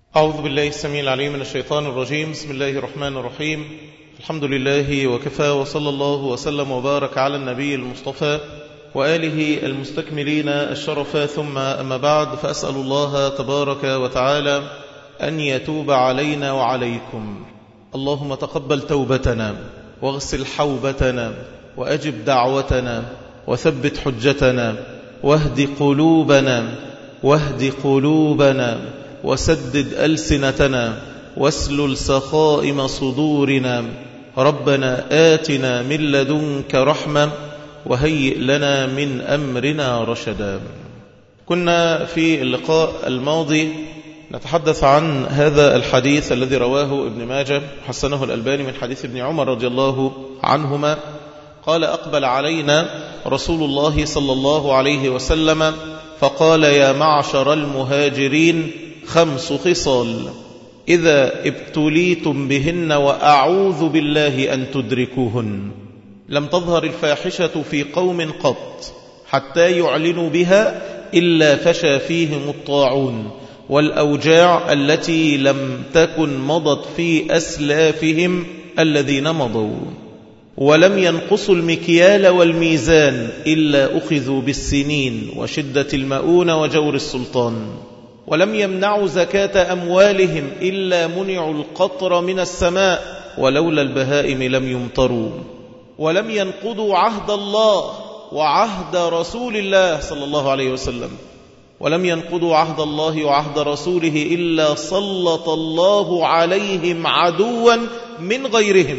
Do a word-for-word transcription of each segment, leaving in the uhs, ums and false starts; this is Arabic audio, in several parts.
أعوذ بالله السميع العليم من الشيطان الرجيم. بسم الله الرحمن الرحيم. الحمد لله وكفى، وصلى الله وسلم وبارك على النبي المصطفى وآله المستكملين الشرفا، ثم أما بعد، فأسأل الله تبارك وتعالى أن يتوب علينا وعليكم. اللهم تقبل توبتنا واغسل حوبتنا وأجب دعوتنا وثبت حجتنا واهد قلوبنا واهد قلوبنا وسدد ألسنتنا واسلل سخائم صدورنا. ربنا آتنا من لدنك رحمة وهيئ لنا من أمرنا رشدا. كنا في اللقاء الماضي نتحدث عن هذا الحديث الذي رواه ابن ماجه حسنه الألباني من حديث ابن عمر رضي الله عنهما قال: أقبل علينا رسول الله صلى الله عليه وسلم فقال: يا معشر المهاجرين خمس خصال إذا ابتليتم بهن وأعوذ بالله أن تدركوهن. لم تظهر الفاحشة في قوم قط حتى يعلنوا بها إلا فشى فيهم الطاعون والأوجاع التي لم تكن مضت في أسلافهم الذين مضوا، ولم ينقصوا المكيال والميزان إلا أخذوا بالسنين وشدة المؤونة وجور السلطان، ولم يمنعوا زكاة أموالهم إلا منعوا القطر من السماء ولولا البهائم لم يمطروا، ولم ينقضوا عهد الله وعهد رسول الله صلى الله عليه وسلم، ولم ينقضوا عهد الله وعهد رسوله إلا سلط الله عليهم عدوا من غيرهم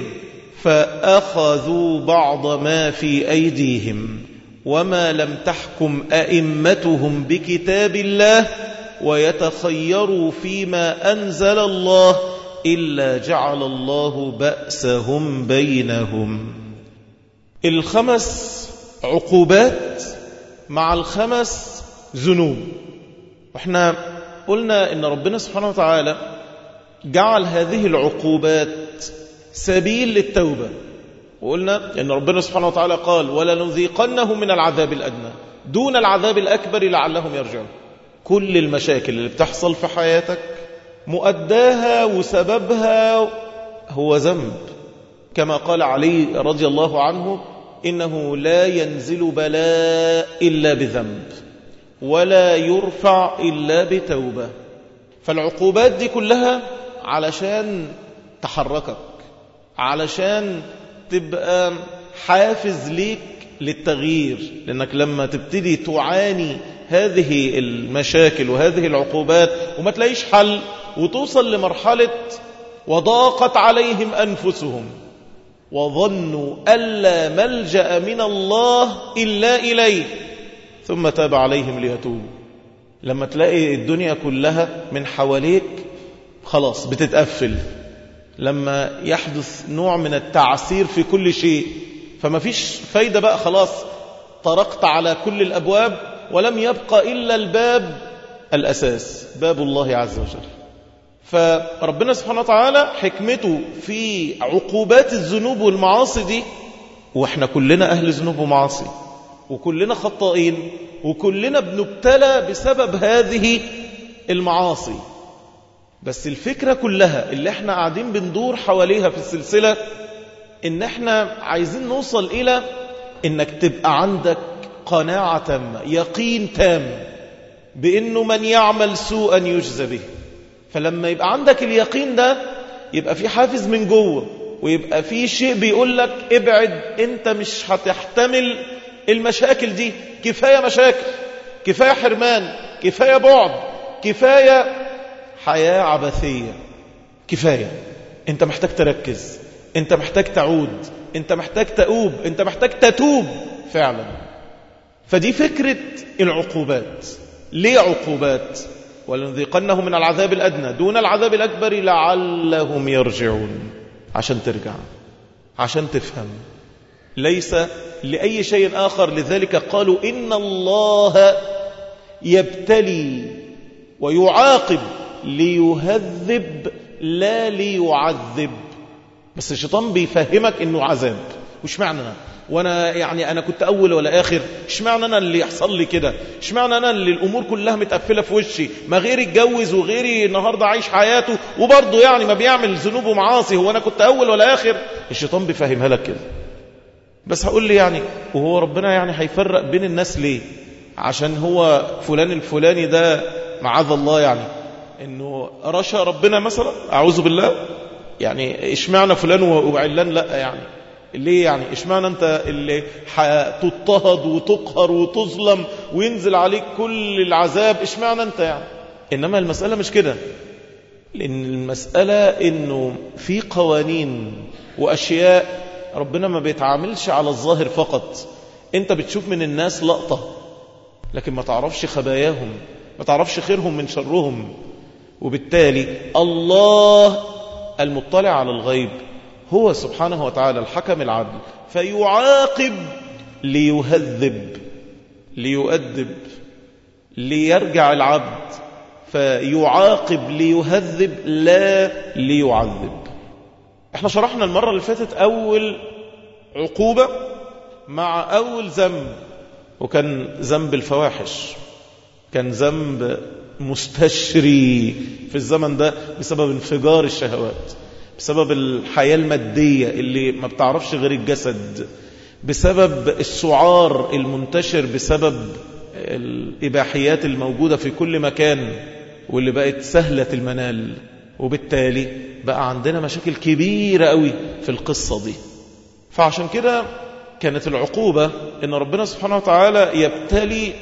فأخذوا بعض ما في أيديهم، وما لم تحكم أئمتهم بكتاب الله ويتخيروا فيما أنزل الله إلا جعل الله بأسهم بينهم. الخمس عقوبات مع الخمس ذنوب. واحنا قلنا إن ربنا سبحانه وتعالى جعل هذه العقوبات سبيل للتوبة، وقلنا إن ربنا سبحانه وتعالى قال: ولنذيقنهم من العذاب الأدنى دون العذاب الأكبر لعلهم يرجعون. كل المشاكل اللي بتحصل في حياتك مؤداها وسببها هو ذنب، كما قال علي رضي الله عنه: إنه لا ينزل بلاء إلا بذنب ولا يرفع إلا بتوبة. فالعقوبات دي كلها علشان تحركك، علشان تبقى حافز ليك للتغيير، لأنك لما تبتدي تعاني هذه المشاكل وهذه العقوبات وما تلاقيش حل وتوصل لمرحلة وضاقت عليهم أنفسهم وظنوا ألا ملجأ من الله إلا إليه ثم تاب عليهم ليتوبوا. لما تلاقي الدنيا كلها من حواليك خلاص بتتقفل، لما يحدث نوع من التعسير في كل شيء فما فيش فايدة بقى، خلاص طرقت على كل الأبواب ولم يبقى إلا الباب الأساس، باب الله عز وجل. فربنا سبحانه وتعالى حكمته في عقوبات الذنوب والمعاصي دي، وإحنا كلنا أهل ذنوب ومعاصي وكلنا خطائين وكلنا بنبتلى بسبب هذه المعاصي، بس الفكرة كلها اللي احنا قاعدين بندور حواليها في السلسلة إن احنا عايزين نوصل إلى إنك تبقى عندك قناعة تامة، يقين تام بأنه من يعمل سوءا يجزى به. فلما يبقى عندك اليقين ده يبقى في حافز من جوه، ويبقى في شيء بيقول لك ابعد، انت مش هتحتمل المشاكل دي، كفاية مشاكل، كفاية حرمان، كفاية بعد، كفاية حياة عبثية، كفاية. انت محتاج تركز، انت محتاج تعود، انت محتاج تؤوب، انت محتاج تتوب فعلا. فدي فكرة العقوبات. ليه عقوبات؟ ولنذيقنهم من العذاب الأدنى دون العذاب الأكبر لعلهم يرجعون. عشان ترجع، عشان تفهم، ليس لأي شيء آخر. لذلك قالوا إن الله يبتلي ويعاقب ليهذب لا ليعذب. بس الشيطان بيفهمك إنه عذاب، واشمعنى انا؟ وانا يعني انا كنت اول ولا اخر؟ اشمعنى انا اللي يحصل لي كده؟ اشمعنى انا اللي الامور كلها متقفله في وشي؟ ما غيري اتجوز وغيري النهارده عايش حياته وبرضه يعني ما بيعمل ذنوب ومعاصي، هو انا كنت اول ولا اخر؟ الشيطان بيفهمها لك كده. بس هقول لي يعني وهو ربنا يعني هيفرق بين الناس ليه؟ عشان هو فلان الفلاني ده معاذ الله يعني انه رشا ربنا مثلا، اعوذ بالله، يعني اشمعنى فلان وعلان لا يعني ليه؟ يعني اشمعنى انت اللي هتضطهد وتقهر وتظلم وينزل عليك كل العذاب، اشمعنى انت يعني؟ انما المسألة مش كده، لان المسألة انه في قوانين واشياء ربنا ما بيتعاملش على الظاهر فقط. انت بتشوف من الناس لقطة لكن ما تعرفش خباياهم، ما تعرفش خيرهم من شرهم. وبالتالي الله المطلع على الغيب هو سبحانه وتعالى الحكم العدل، فيعاقب ليهذب ليؤدب ليرجع العبد، فيعاقب ليهذب لا ليعذب. احنا شرحنا المرة اللي فاتت أول عقوبة مع أول ذنب، وكان ذنب الفواحش، كان ذنب مستشري في الزمن ده بسبب انفجار الشهوات، بسبب الحياة المادية اللي ما بتعرفش غير الجسد، بسبب السعار المنتشر، بسبب الإباحيات الموجودة في كل مكان واللي بقت سهلة المنال. وبالتالي بقى عندنا مشاكل كبيرة قوي في القصة دي. فعشان كده كانت العقوبة ان ربنا سبحانه وتعالى يبتلي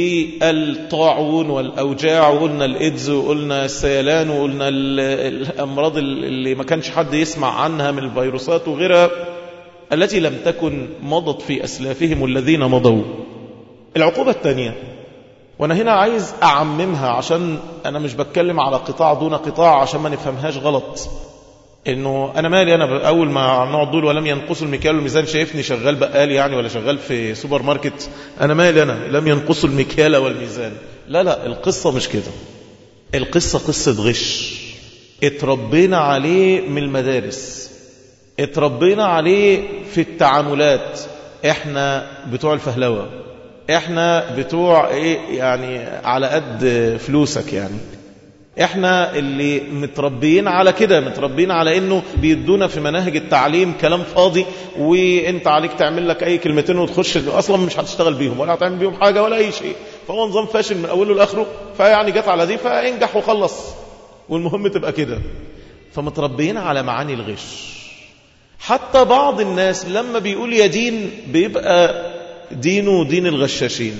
بالطاعون والأوجاع، وقلنا الإيدز وقلنا السيلان وقلنا الأمراض اللي ما كانش حد يسمع عنها من الفيروسات وغيرها التي لم تكن مضت في أسلافهم الذين مضوا. العقوبة الثانية، وانا هنا عايز اعممها عشان انا مش بتكلم على قطاع دون قطاع عشان ما نفهمهاش غلط، انه انا مالي انا اول ما نقعد دول ولم ينقصوا المكيال والميزان، شايفني شغال بقال يعني ولا شغال في سوبر ماركت؟ انا مالي انا لم ينقصوا المكيال والميزان؟ لا لا، القصة مش كده. القصة قصة غش اتربينا عليه من المدارس، اتربينا عليه في التعاملات. احنا بتوع الفهلوة، احنا بتوع ايه يعني على قد فلوسك يعني، احنا اللي متربيين على كده، متربيين على انه بيدونا في مناهج التعليم كلام فاضي، وانت عليك تعمل لك اي كلمتين وتخش اصلا مش هتشتغل بيهم ولا هتعمل بيهم حاجة ولا اي شيء. فهو نظام فاشل من اوله لاخره، فيعني جت على دي فانجح وخلص والمهم تبقى كده. فمتربيين على معاني الغش. حتى بعض الناس لما بيقول يا دين بيبقى دينه دين الغشاشين،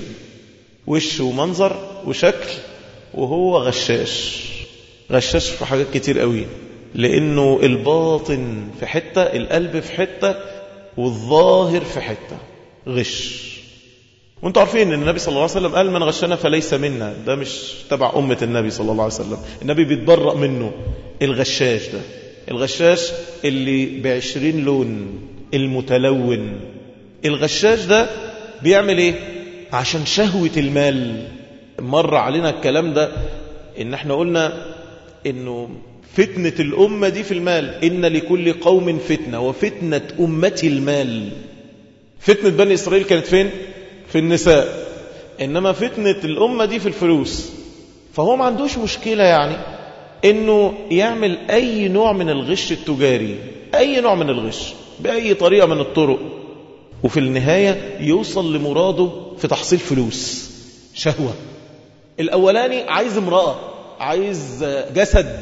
وش ومنظر وشكل، وهو غشاش. غشاش في حاجات كتير قوي، لأنه الباطن في حتة، القلب في حتة، والظاهر في حتة. غش. وانتوا عارفين ان النبي صلى الله عليه وسلم قال من غشنا فليس منا، ده مش تبع أمة النبي صلى الله عليه وسلم، النبي بيتبرأ منه. الغشاش ده، الغشاش اللي بعشرين لون، المتلون. الغشاش ده بيعمل ايه؟ عشان شهوة المال. مر علينا الكلام ده ان احنا قلنا انه فتنة الامة دي في المال. ان لكل قوم فتنة وفتنة امتي المال. فتنة بني اسرائيل كانت فين؟ في النساء. انما فتنة الامة دي في الفلوس. فهو ما عندوش مشكلة يعني انه يعمل اي نوع من الغش التجاري، اي نوع من الغش باي طريقة من الطرق، وفي النهاية يوصل لمراده في تحصيل فلوس، شهوة. الأولاني عايز امرأة، عايز جسد،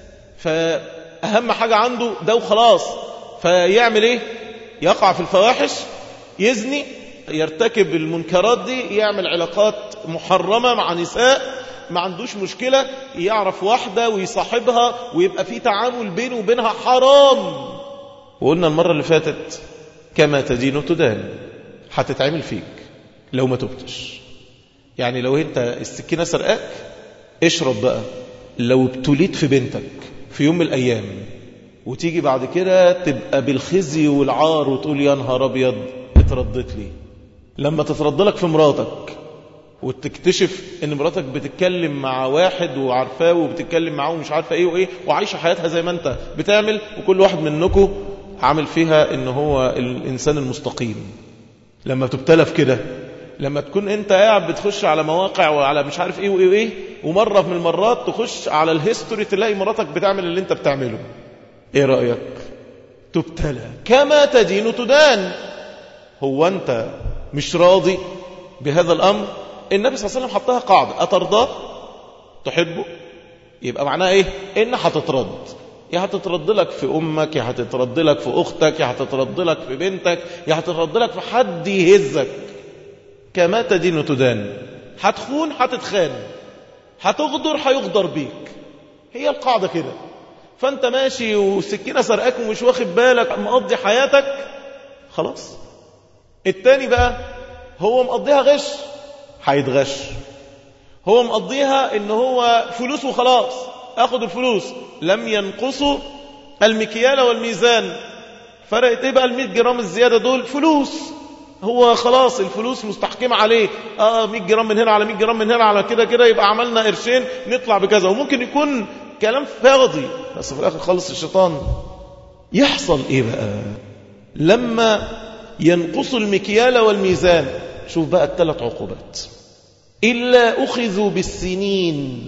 فأهم حاجة عنده ده وخلاص. فيعمل ايه؟ يقع في الفواحش، يزني، يرتكب المنكرات دي، يعمل علاقات محرمة مع نساء، ما عندوش مشكلة، يعرف واحدة ويصاحبها ويبقى في تعامل بينه وبينها حرام. وقلنا المرة اللي فاتت كما تدين تدان، هتتعمل فيك لو ما تبتش. يعني لو انت السكينة سرقاك اشرب بقى. لو ابتليت في بنتك في يوم من الأيام وتيجي بعد كده تبقى بالخزي والعار وتقول يا نهار أبيض اتردت لي. لما تترد لك في مراتك وتكتشف ان مراتك بتتكلم مع واحد وعارفاه وبتتكلم معاه ومش عارفه ايه وايه وعايشه حياتها زي ما انت بتعمل، وكل واحد منكم عامل فيها إن هو الإنسان المستقيم. لما تبتلى في كده، لما تكون أنت قاعد بتخش على مواقع وعلى مش عارف إيه وإيه وإيه، ومرة من المرات تخش على الهيستوري تلاقي مراتك بتعمل اللي أنت بتعمله، إيه رأيك؟ تبتلى كما تدين تدان. هو أنت مش راضي بهذا الأمر؟ النبي صلى الله عليه وسلم حطها قاعدة: أترضاه؟ تحبه؟ يبقى معناه إيه؟ إن هتترد، يا هتترد لك في أمك، يا هتترد لك في أختك، يا هتترد لك في بنتك، يا هتترد لك في حد يهزك. كما تدين تدان. هتخون هتتخان، هتغدر هيغدر بيك. هي القاعدة كده. فأنت ماشي وسكينة سرقاك ومش واخد بالك، مقضي حياتك، خلاص. التاني بقى هو مقضيها غش، هيتغش. هو مقضيها إن هو فلوس وخلاص، أخذ الفلوس. لم ينقصوا المكيال والميزان. فرقت إيه بقى المئة جرام الزيادة دول؟ فلوس. هو خلاص الفلوس مستحكمة عليه. آه مئة جرام من هنا على مئة جرام من هنا على كده كده، يبقى عملنا قرشين نطلع بكذا. وممكن يكون كلام فاضي، بس في الآخر خلص الشيطان. يحصل إيه بقى لما ينقص المكيال والميزان؟ شوف بقى الثلاث عقوبات: إلا أخذوا بالسنين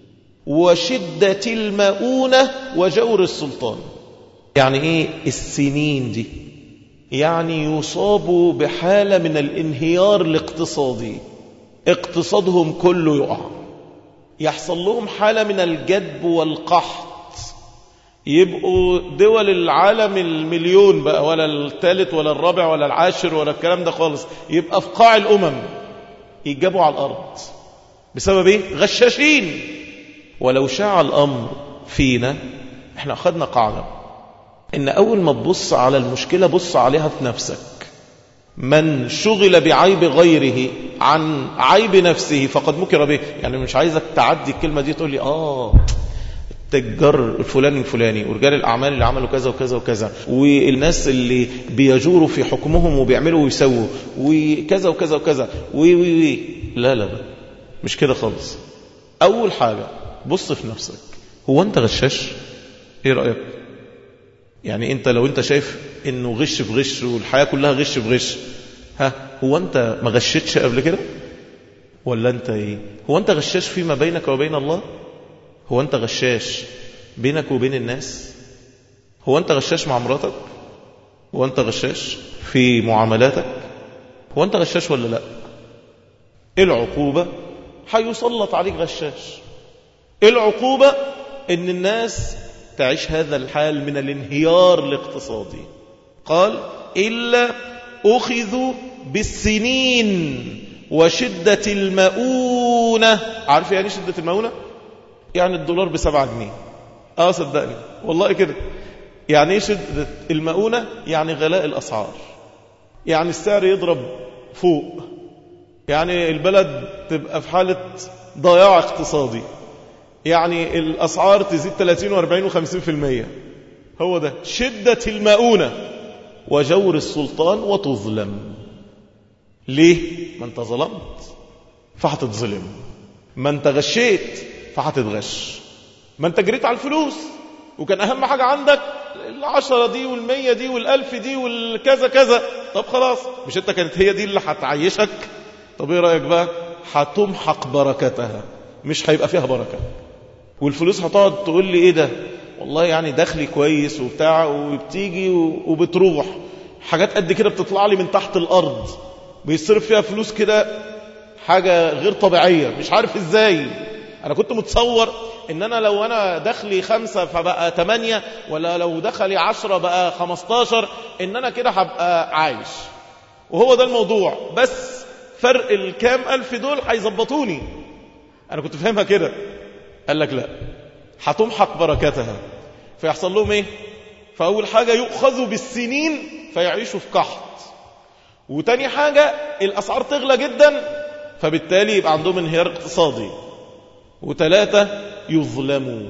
وشدة المؤونة وجور السلطان. يعني إيه السنين دي؟ يعني يصابوا بحالة من الانهيار الاقتصادي، اقتصادهم كله يقع، يحصل لهم حالة من الجدب والقحط، يبقوا دول العالم المليون بقى، ولا الثالث ولا الرابع ولا العاشر ولا الكلام ده خالص، يبقى في قاع الأمم، يتجابوا على الأرض. بسبب إيه؟ غشاشين. ولو شاع الأمر فينا، احنا أخذنا قاعدة إن أول ما تبص على المشكلة بص عليها في نفسك. من شغل بعيب غيره عن عيب نفسه فقد مكر به. يعني مش عايزك تعدي الكلمة دي تقول لي آه التجار الفلاني الفلاني ورجال الأعمال اللي عملوا كذا وكذا وكذا، والناس اللي بيجوروا في حكمهم وبيعملوا ويسووا وكذا وكذا وكذا وي وي وي. لا لا لا، مش كده خالص. أول حاجة بص في نفسك، هو أنت غشاش؟ إيه رأيك؟ يعني أنت لو أنت شايف إنه غش في غش والحياة كلها غش في غش، ها هو أنت ما غشتش قبل كده؟ ولا أنت إيه؟ هو أنت غشاش فيما بينك وبين الله؟ هو أنت غشاش بينك وبين الناس؟ هو أنت غشاش مع مراتك؟ هو أنت غشاش في معاملاتك؟ هو أنت غشاش ولا لا؟ العقوبة هيسلط عليك غشاش. العقوبة إن الناس تعيش هذا الحال من الانهيار الاقتصادي. قال إلا أخذوا بالسنين وشدة المؤونة. عارف يعني شدة المؤونة؟ يعني الدولار بسبعة جنيه. آه صدقني والله كده. يعني ايه شدة المؤونة؟ يعني غلاء الأسعار، يعني السعر يضرب فوق، يعني البلد تبقى في حالة ضياع اقتصادي، يعني الأسعار تزيد ثلاثين وأربعين وخمسين في المية. هو ده شدة المؤونة. وجور السلطان وتظلم. ليه؟ ما انت ظلمت فهتتظلم، ما انت غشيت فهتتغش، ما انت جريت على الفلوس وكان أهم حاجة عندك العشرة دي والمية دي والألف دي والكذا كذا. طب خلاص، مش انت كانت هي دي اللي هتعيشك؟ طب ايه رأيك بقى؟ هتمحق بركتها، مش هيبقى فيها بركة. والفلوس هتقعد تقول لي ايه ده؟ والله يعني دخلي كويس وبتاع، وبتيجي وبتروح حاجات قد كده بتطلع لي من تحت الأرض، بيصرف فيها فلوس كده حاجة غير طبيعية، مش عارف ازاي. أنا كنت متصور إن أنا لو أنا دخلي خمسة فبقى تمانية، ولا لو دخلي عشرة بقى خمستاشر، إن أنا كده هبقى عايش. وهو ده الموضوع، بس فرق الكام ألف دول هيظبطوني. أنا كنت فهمها كده. قال لك لا، هتمحق بركتها. فيحصل لهم إيه؟ فأول حاجة يؤخذوا بالسنين فيعيشوا في قحط، وتاني حاجة الأسعار تغلى جدا فبالتالي يبقى عندهم انهيار اقتصادي، وثلاثة يظلموا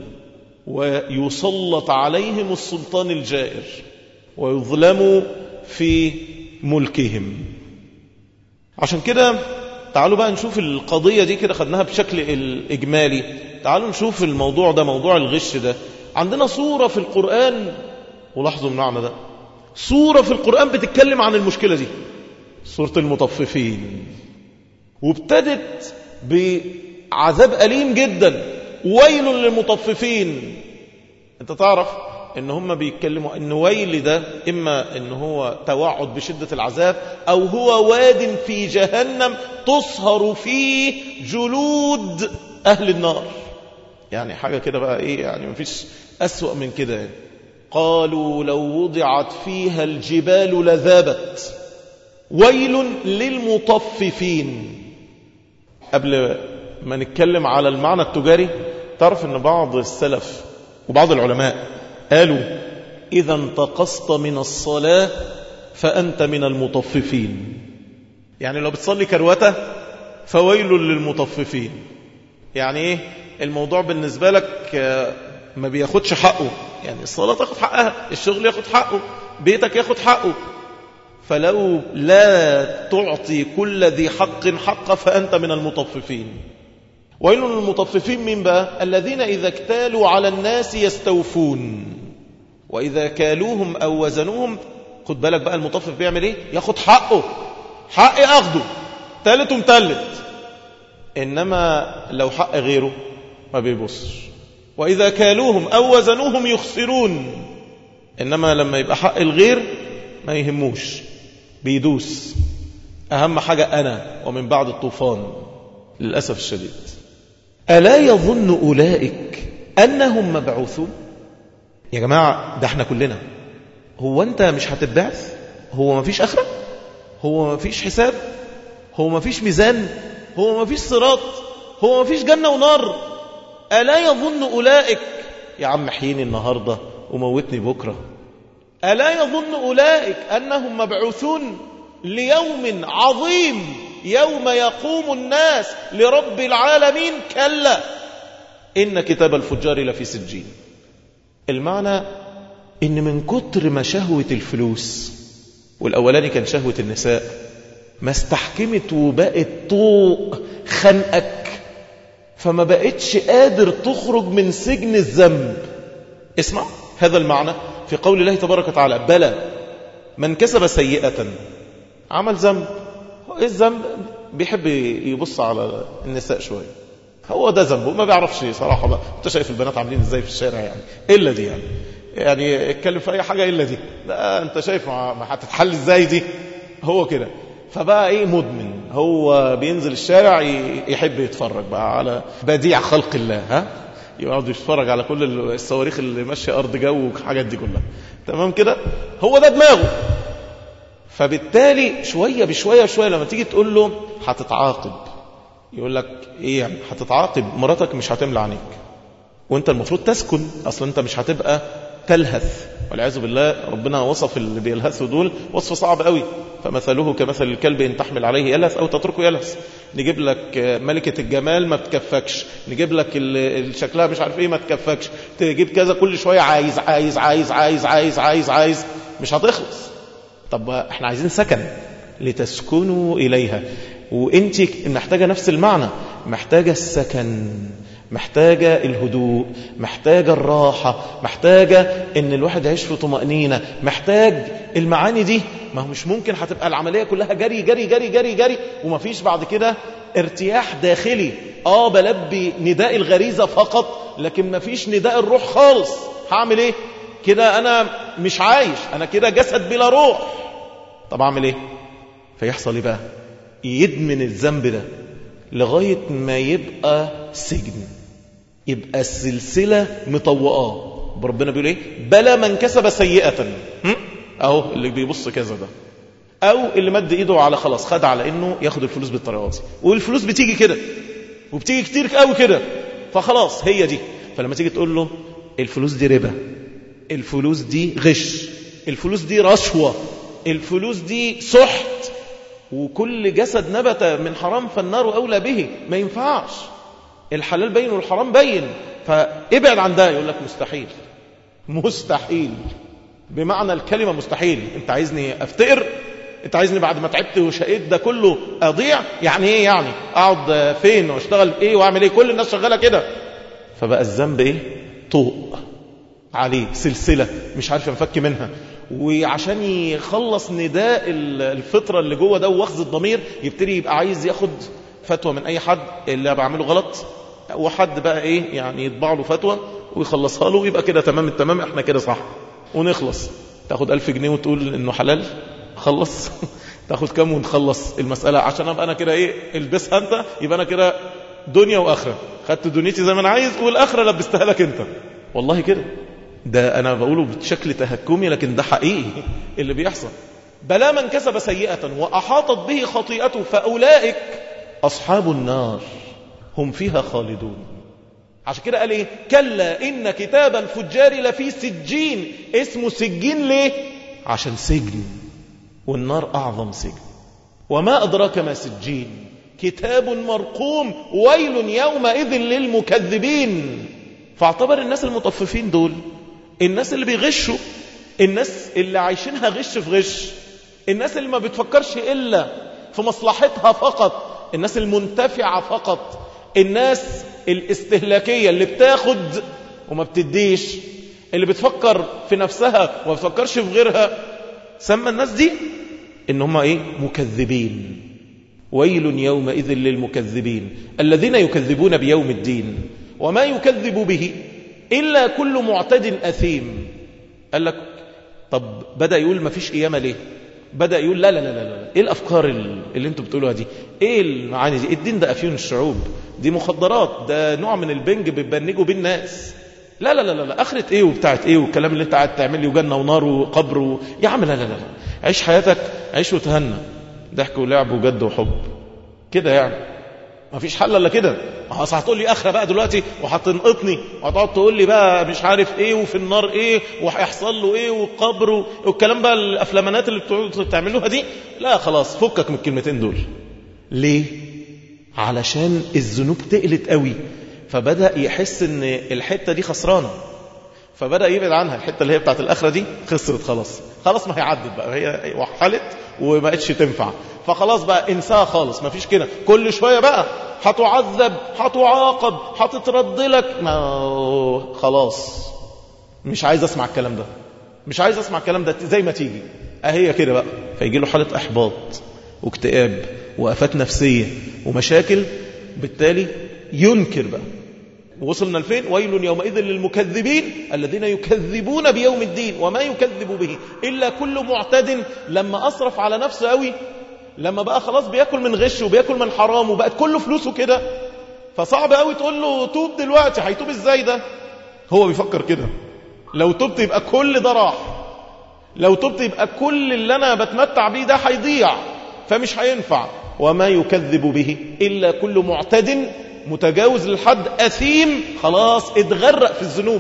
ويسلط عليهم السلطان الجائر ويظلموا في ملكهم. عشان كده تعالوا بقى نشوف القضية دي كده، خدناها بشكل الإجمالي. تعالوا نشوف الموضوع ده، موضوع الغش ده. عندنا صورة في القرآن، ولاحظوا المعنى ده، سورة في القرآن بتتكلم عن المشكلة دي، سورة المطففين، وابتدت بعذاب أليم جدا، ويل للمطففين. انت تعرف ان هم بيتكلموا ان ويل ده اما ان هو توعد بشدة العذاب، او هو واد في جهنم تصهر فيه جلود اهل النار. يعني حاجة كده بقى ايه، يعني مفيش اسوأ من كده يعني. قالوا لو وضعت فيها الجبال لذابت ويل للمطففين. قبل ما نتكلم على المعنى التجاري، تعرف ان بعض السلف وبعض العلماء قالوا إذا انتقصت من الصلاة فأنت من المطففين. يعني لو بتصلي كروته فويل للمطففين. يعني إيه الموضوع بالنسبة لك؟ ما بياخدش حقه. يعني الصلاة تاخد حقها، الشغل ياخد حقه، بيتك ياخد حقه. فلو لا تعطي كل ذي حق حقه فأنت من المطففين. ويل للمطففين من بقى؟ الذين إذا اكتالوا على الناس يستوفون وإذا كالوهم أو وزنوهم. خد بالك بقى المطفف بيعمل إيه؟ ياخد حقه، حقي أخده، تالت ومتلت. إنما لو حق غيره ما بيبصش. وإذا كالوهم أو وزنوهم يخسرون. إنما لما يبقى حق الغير ما يهموش، بيدوس. أهم حاجة أنا ومن بعد الطوفان. للأسف الشديد. ألا يظن أولئك أنهم مبعوثون؟ يا جماعة ده احنا كلنا. هو أنت مش هتتبعث؟ هو ما فيش آخرة؟ هو ما فيش حساب؟ هو ما فيش ميزان؟ هو ما فيش صراط؟ هو ما فيش جنة ونار؟ ألا يظن أولئك؟ يا عم حيني النهاردة وموتني بكرة. ألا يظن أولئك أنهم مبعوثون ليوم عظيم يوم يقوم الناس لرب العالمين؟ كلا إن كتاب الفجار لفي سجين. المعنى إن من كتر ما شهوة الفلوس، والأولاني كان شهوة النساء، ما استحكمت وبقت طوق خنقك، فما بقتش قادر تخرج من سجن الذنب. اسمع هذا المعنى في قول الله تبارك وتعالى: بلى من كسب سيئة، عمل ذنب. ايه الذنب؟ بيحب يبص على النساء شوية، هو ده ذنبه، ما بيعرفش صراحة بقى. انت شايف البنات عاملين ازاي في الشارع؟ يعني الا دي يعني يعني اتكلم في اي حاجة الا دي. لا انت شايف ما هتتحل ازاي دي؟ هو كده. فبقى ايه، مدمن. هو بينزل الشارع يحب يتفرج بقى على بديع خلق الله، ها، يقعد يتفرج على كل الصواريخ اللي ماشيه ارض جو والحاجات دي كلها. تمام كده، هو ده دماغه. فبالتالي شويه بشويه بشويه لما تيجي تقول له هتتعاقب، يقول لك ايه يعني هتتعاقب؟ مراتك مش هتملى عينيك، وانت المفروض تسكن. اصلا انت مش هتبقى تلهث، والعياذ بالله. ربنا وصف اللي بيلهثوا دول وصف صعب قوي. فمثله كمثل الكلب إن تحمل عليه يلهث أو تتركه يلهث. نجيب لك ملكة الجمال ما بتكفكش، نجيب لك شكلها مش عارف ايه ما تكفكش، تجيب كذا، كل شوية عايز عايز عايز عايز عايز عايز عايز مش هتخلص. طب احنا عايزين سكن لتسكنوا إليها، وانت محتاجة نفس المعنى، محتاجة السكن، محتاجة الهدوء، محتاجة الراحة، محتاجة ان الواحد يعيش في طمأنينة، محتاج المعاني دي. ما هو مش ممكن هتبقى العملية كلها جري جري جري جري جري وما فيش بعد كده ارتياح داخلي. اه بلبي نداء الغريزة فقط، لكن ما فيش نداء الروح خالص. هعمل ايه كده؟ انا مش عايش، انا كده جسد بلا روح. طب اعمل ايه؟ فيحصل ايه بقى؟ يدمن الذنب ده لغاية ما يبقى سجن، يبقى السلسلة مطوقاه. ربنا بيقول ايه؟ بلى من كسب سيئة، اهو اللي بيبص كذا ده، او اللي مد ايده على خلاص خد على انه ياخد الفلوس بالطريقه دي، والفلوس بتيجي كده وبتيجي كتير قوي كده، فخلاص هي دي. فلما تيجي تقول له الفلوس دي ربا، الفلوس دي غش، الفلوس دي رشوة، الفلوس دي سحت، وكل جسد نبت من حرام فالنار أولى به، ما ينفعش. الحلال بين والحرام بين، فابعد عن ده. يقول لك مستحيل، مستحيل بمعنى الكلمة مستحيل. انت عايزني افتقر؟ انت عايزني بعد ما تعبت وشقيت ده كله اضيع؟ يعني ايه يعني؟ اقعد فين واشتغل ايه واعمل ايه؟ كل الناس شغالة كده. فبقى الذنب ايه؟ طوق عليه، سلسلة مش عارف ينفك منها. وعشان يخلص نداء الفطرة اللي جوه ده واخذ الضمير يبتدي يبقى عايز ياخد فتوى من أي حد اللي بعمله غلط، وحد بقى إيه يعني يطبع له فتوى ويخلصها له، يبقى كده تمام التمام، احنا كده صح ونخلص. تاخد ألف جنيه وتقول إنه حلال، خلص. تاخد كام ونخلص المسألة، عشان أبقى أنا كده إيه البسها أنت، يبقى أنا كده دنيا وآخرة، خدت دنيتي زي ما أنا عايز والآخرة لبستها لك أنت. والله كده، ده أنا بقوله بشكل تهكمي لكن ده حقيقي اللي بيحصل. بلا من كسب سيئة وأحاطت به خطيئته فأولئك أصحاب النار هم فيها خالدون. عشان كده قال إيه؟ كلا إن كتاب الفجار لفي سجين. اسمه سجين ليه؟ عشان سجن، والنار أعظم سجن. وما أدراك ما سجين، كتاب مرقوم ويل يومئذ للمكذبين. فاعتبر الناس المطففين دول الناس اللي بيغشوا، الناس اللي عايشينها غش في غش، الناس اللي ما بتفكرش إلا في مصلحتها فقط، الناس المنتفعة فقط، الناس الاستهلاكية اللي بتاخد وما بتديش، اللي بتفكر في نفسها وما بتفكرش في غيرها. سمى الناس دي إن هم إيه؟ مكذبين. ويل يومئذ للمكذبين الذين يكذبون بيوم الدين وما يكذب به إلا كل معتد أثيم. قال لك طب بدأ يقول ما فيش قيامة ليه؟ بدأ يقول لا لا لا لا، ايه الافكار اللي انتوا بتقولوها دي؟ ايه المعاني دي؟ الدين ده افيون الشعوب، دي مخدرات، ده نوع من البنج بيبنجوا بيه الناس. لا لا لا لا، اخرة ايه وبتاعت ايه والكلام اللي انت قاعد تعمل لي وجنة ونار وقبر و... يا عم لا لا لا، عيش حياتك، عيش وتهنى، ضحك ولعب وجد وحب كده يعني. ما فيش حل الا كده. اصل هتقول لي اخره بقى دلوقتي وهتنقطني وهتقعد تقول لي بقى مش عارف ايه وفي النار ايه وهيحصل له ايه والقبر والكلام بقى الافلامانات اللي بتقعدوا تعملوها دي. لا خلاص، فكك من الكلمتين دول. ليه؟ علشان الذنوب تقلت قوي، فبدأ يحس ان الحتة دي خسرانة، فبدأ يبعد عنها. الحتة اللي هي بتاعت الآخرة دي خسرت خلاص، خلاص ما هي عدت بقى، هي وحلت وما بقتش تنفع، فخلاص بقى انساها خالص. ما فيش كده كل شوية بقى هتعذب، هتعاقب، هتترد لك، ما خلاص مش عايز اسمع الكلام ده، مش عايز اسمع الكلام ده، زي ما تيجي اهي كده بقى. فيجي له حالة احباط واكتئاب وآفات نفسية ومشاكل، بالتالي ينكر بقى. وصلنا لفين؟ ويل يومئذ للمكذبين الذين يكذبون بيوم الدين وما يكذب به إلا كل معتد. لما أصرف على نفسه قوي، لما بقى خلاص بيأكل من غش وبيأكل من حرام وبقت كله فلوسه كده، فصعب قوي تقول له توب دلوقتي. هيتوب ازاي ده؟ هو بيفكر كده، لو توبت يبقى كل ده راح، لو توبت يبقى كل اللي أنا بتمتع بيه ده هيضيع، فمش هينفع. وما يكذب به إلا كل معتد متجاوز للحد أثيم، خلاص اتغرق في الذنوب.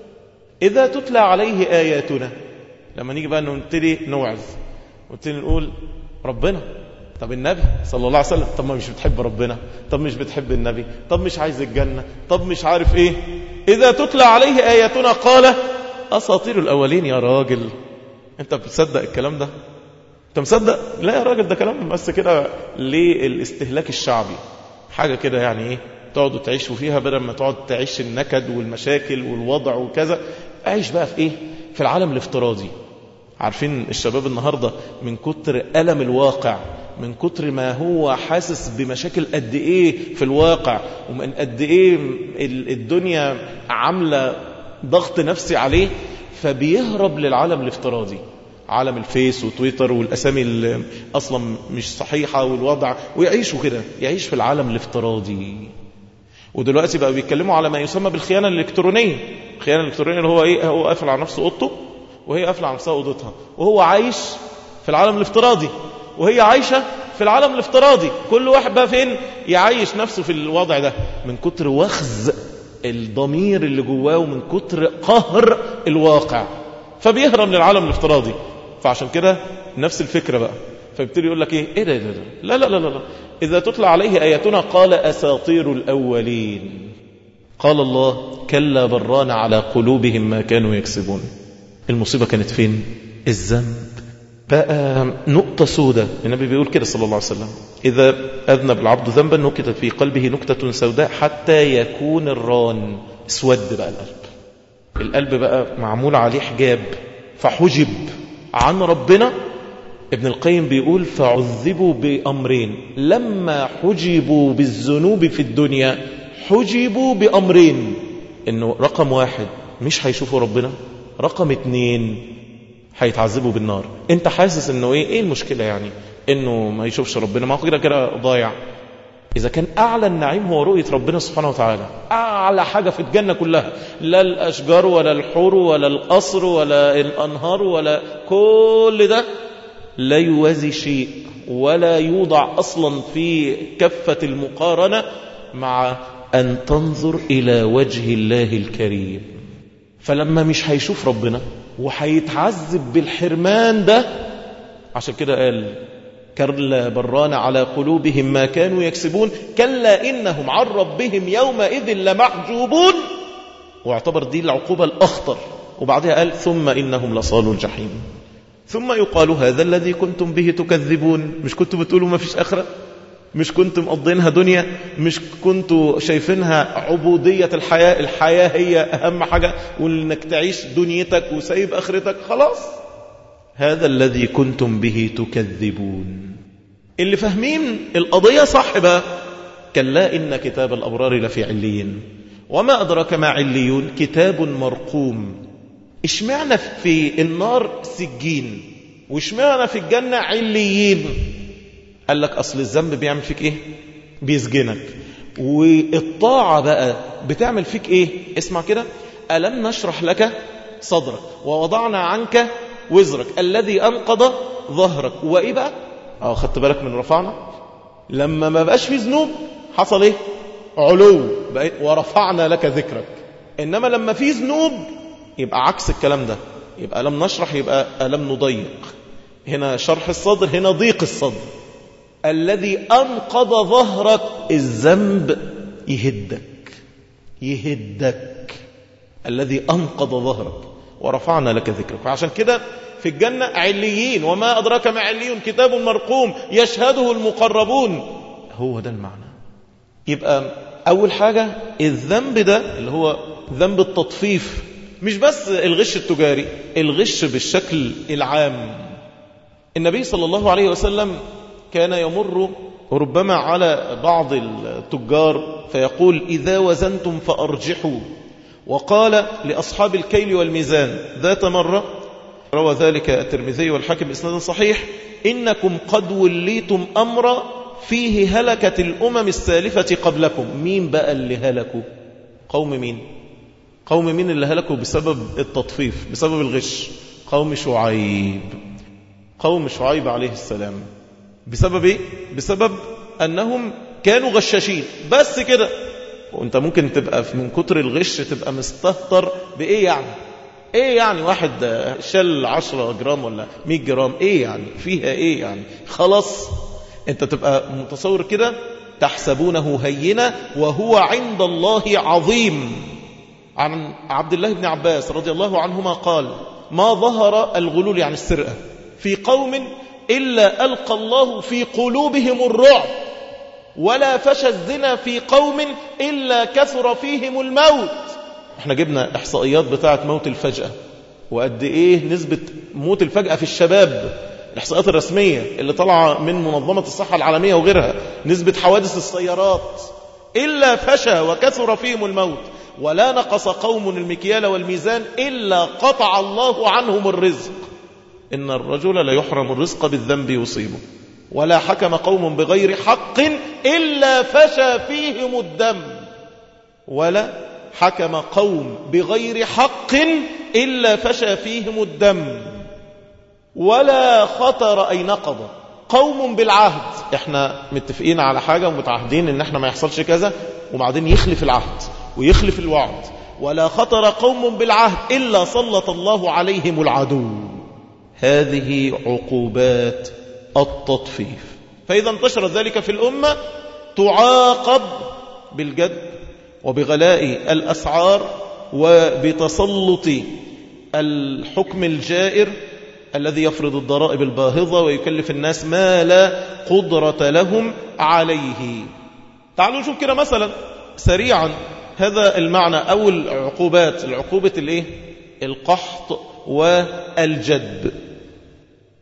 إذا تتلى عليه آياتنا، لما نيجي بقى نبتدي نوعظ ونبتدي نقول ربنا، طب النبي صلى الله عليه وسلم، طب ما مش بتحب ربنا، طب مش بتحب النبي، طب مش عايز الجنة، طب مش عارف ايه. إذا تتلى عليه آياتنا قال أساطير الأولين. يا راجل انت بتصدق الكلام ده؟ انت مصدق؟ لا يا راجل، ده كلام بس كده للاستهلاك الشعبي، حاجة كده يعني ايه تقعدوا تعيشوا فيها بدل ما تقعد تعيش النكد والمشاكل والوضع وكذا. عيش بقى في ايه؟ في العالم الافتراضي. عارفين الشباب النهاردة من كتر ألم الواقع، من كتر ما هو حاسس بمشاكل قد ايه في الواقع، ومن قد ايه الدنيا عاملة ضغط نفسي عليه، فبيهرب للعالم الافتراضي، عالم الفيس وتويتر والأسامي اللي أصلا مش صحيحة والوضع، ويعيشوا كده، يعيش في العالم الافتراضي. ودلوقتي بقى بيتكلموا على ما يسمى بالخيانة الإلكترونية. الخيانة الإلكترونية اللي هو إيه؟ هو قافل على نفسه أوضته وهي قافلة على نفسها أوضتها، وهو عايش في العالم الافتراضي وهي عايشة في العالم الافتراضي. كل واحد بقى فين؟ يعيش نفسه في الوضع ده من كتر وخز الضمير اللي جواه ومن كتر قهر الواقع، فبيهرب للعالم الافتراضي. فعشان كده نفس الفكرة بقى، فبيبتدي يقول لك ايه ايه ده, ده, ده لا لا لا لا إذا تطلع عليه آياتنا قال أساطير الأولين. قال الله كلا بران على قلوبهم ما كانوا يكسبون. المصيبة كانت فين؟ الذنب بقى نقطة سوداء. النبي بيقول كده صلى الله عليه وسلم إذا أذنب العبد ذنبا نكتت في قلبه نكتة سوداء حتى يكون الران. اسود بقى القلب، القلب بقى معمول عليه حجاب، فحجب عن ربنا. ابن القيم بيقول فعذبوا بأمرين، لما حجبوا بالذنوب في الدنيا حجبوا بأمرين، انه رقم واحد مش هيشوفوا ربنا، رقم اتنين هيتعذبوا بالنار. انت حاسس انه ايه ايه المشكلة يعني انه ما يشوفش ربنا؟ ما هو كده كده ضايع. إذا كان أعلى النعيم هو رؤية ربنا سبحانه وتعالى، أعلى حاجة في الجنة كلها، لا الأشجار ولا الحور ولا القصر ولا الأنهار ولا كل ده لا يوازي شيء ولا يوضع أصلا في كفة المقارنة مع أن تنظر إلى وجه الله الكريم. فلما مش هيشوف ربنا وهيتعذب بالحرمان ده، عشان كده قال كلا بران على قلوبهم ما كانوا يكسبون كلا إنهم عن ربهم يومئذ لمحجوبون، واعتبر دي العقوبة الأخطر. وبعدها قال ثم إنهم لصالوا الجحيم. ثم يقال هذا الذي كنتم به تكذبون. مش كنتم بتقولوا ما فيش آخرة؟ مش كنتم مقضينها دنيا؟ مش كنتم شايفينها عبودية الحياة؟ الحياة هي أهم حاجة، وإنك تعيش دنيتك وسايب آخرتك خلاص. هذا الذي كنتم به تكذبون. اللي فاهمين القضية صح بقى كلا إن كتاب الأبرار لفي عليين وما أدراك ما عليون كتاب مرقوم. اشمعنا في النار سجين واشمعنا في الجنة عليين؟ قال لك أصل الذنب بيعمل فيك إيه؟ بيسجنك. والطاعة بقى بتعمل فيك إيه؟ اسمع كده، ألم نشرح لك صدرك ووضعنا عنك وزرك الذي أنقض ظهرك. وإيه بقى؟ أو خدت بالك من رفعنا؟ لما ما بقاش في ذنوب حصل إيه؟ علو، ورفعنا لك ذكرك. إنما لما في ذنوب يبقى عكس الكلام ده، يبقى لم نشرح يبقى ألم نضيق. هنا شرح الصدر، هنا ضيق الصدر. الذي أنقض ظهرك، الذنب يهدك يهدك. الذي أنقض ظهرك ورفعنا لك ذكرك. فعشان كده في الجنة عليين وما أدراك ما عليون كتاب مرقوم يشهده المقربون. هو ده المعنى. يبقى أول حاجة الذنب ده اللي هو ذنب التطفيف، مش بس الغش التجاري، الغش بالشكل العام. النبي صلى الله عليه وسلم كان يمر ربما على بعض التجار فيقول إذا وزنتم فأرجحوا، وقال لأصحاب الكيل والميزان ذات مرة، روى ذلك الترمذي والحاكم بإسناد صحيح، إنكم قد وليتم أمر فيه هلكت الأمم السالفة قبلكم. مين بقى اللي هلكوا؟ قوم مين؟ قوم مين اللي هلكوا بسبب التطفيف، بسبب الغش؟ قوم شعيب. قوم شعيب عليه السلام. بسبب ايه؟ بسبب أنهم كانوا غشاشين بس كده. وانت ممكن تبقى من كتر الغش تبقى مستهتر بإيه يعني؟ ايه يعني واحد شل عشرة جرام ولا مية جرام، ايه يعني فيها ايه يعني؟ خلاص انت تبقى متصور كده، تحسبونه هينا وهو عند الله عظيم. عن عبد الله بن عباس رضي الله عنهما قال ما ظهر الغلول يعني السرقة في قوم إلا ألقى الله في قلوبهم الرعب، ولا فشى الزنا في قوم إلا كثر فيهم الموت. احنا جبنا احصائيات بتاعة موت الفجأة، وقد ايه نسبة موت الفجأة في الشباب، الاحصائيات الرسمية اللي طلع من منظمة الصحة العالمية وغيرها، نسبة حوادث السيارات. إلا فشى وكثر فيهم الموت، ولا نقص قوم المكيال والميزان إلا قطع الله عنهم الرزق. إن الرجل لا يحرم الرزق بالذنب يصيبه، ولا حكم قوم بغير حق إلا فشى فيهم الدم، ولا حكم قوم بغير حق إلا فشى فيهم الدم، ولا خطر أي نقض قوم بالعهد. احنا متفقين على حاجة ومتعهدين ان احنا ما يحصلش كذا، وبعدين يخلف العهد ويخلف الوعد. ولا خطر قوم بالعهد إلا سلط الله عليهم العدو. هذه عقوبات التطفيف. فإذا انتشر ذلك في الأمة تعاقب بالجد وبغلاء الأسعار وبتسلط الحكم الجائر الذي يفرض الضرائب الباهظة ويكلف الناس ما لا قدرة لهم عليه. تعالوا نشوف كده مثلا سريعا هذا المعنى أو العقوبات. العقوبة الايه؟ القحط والجدب.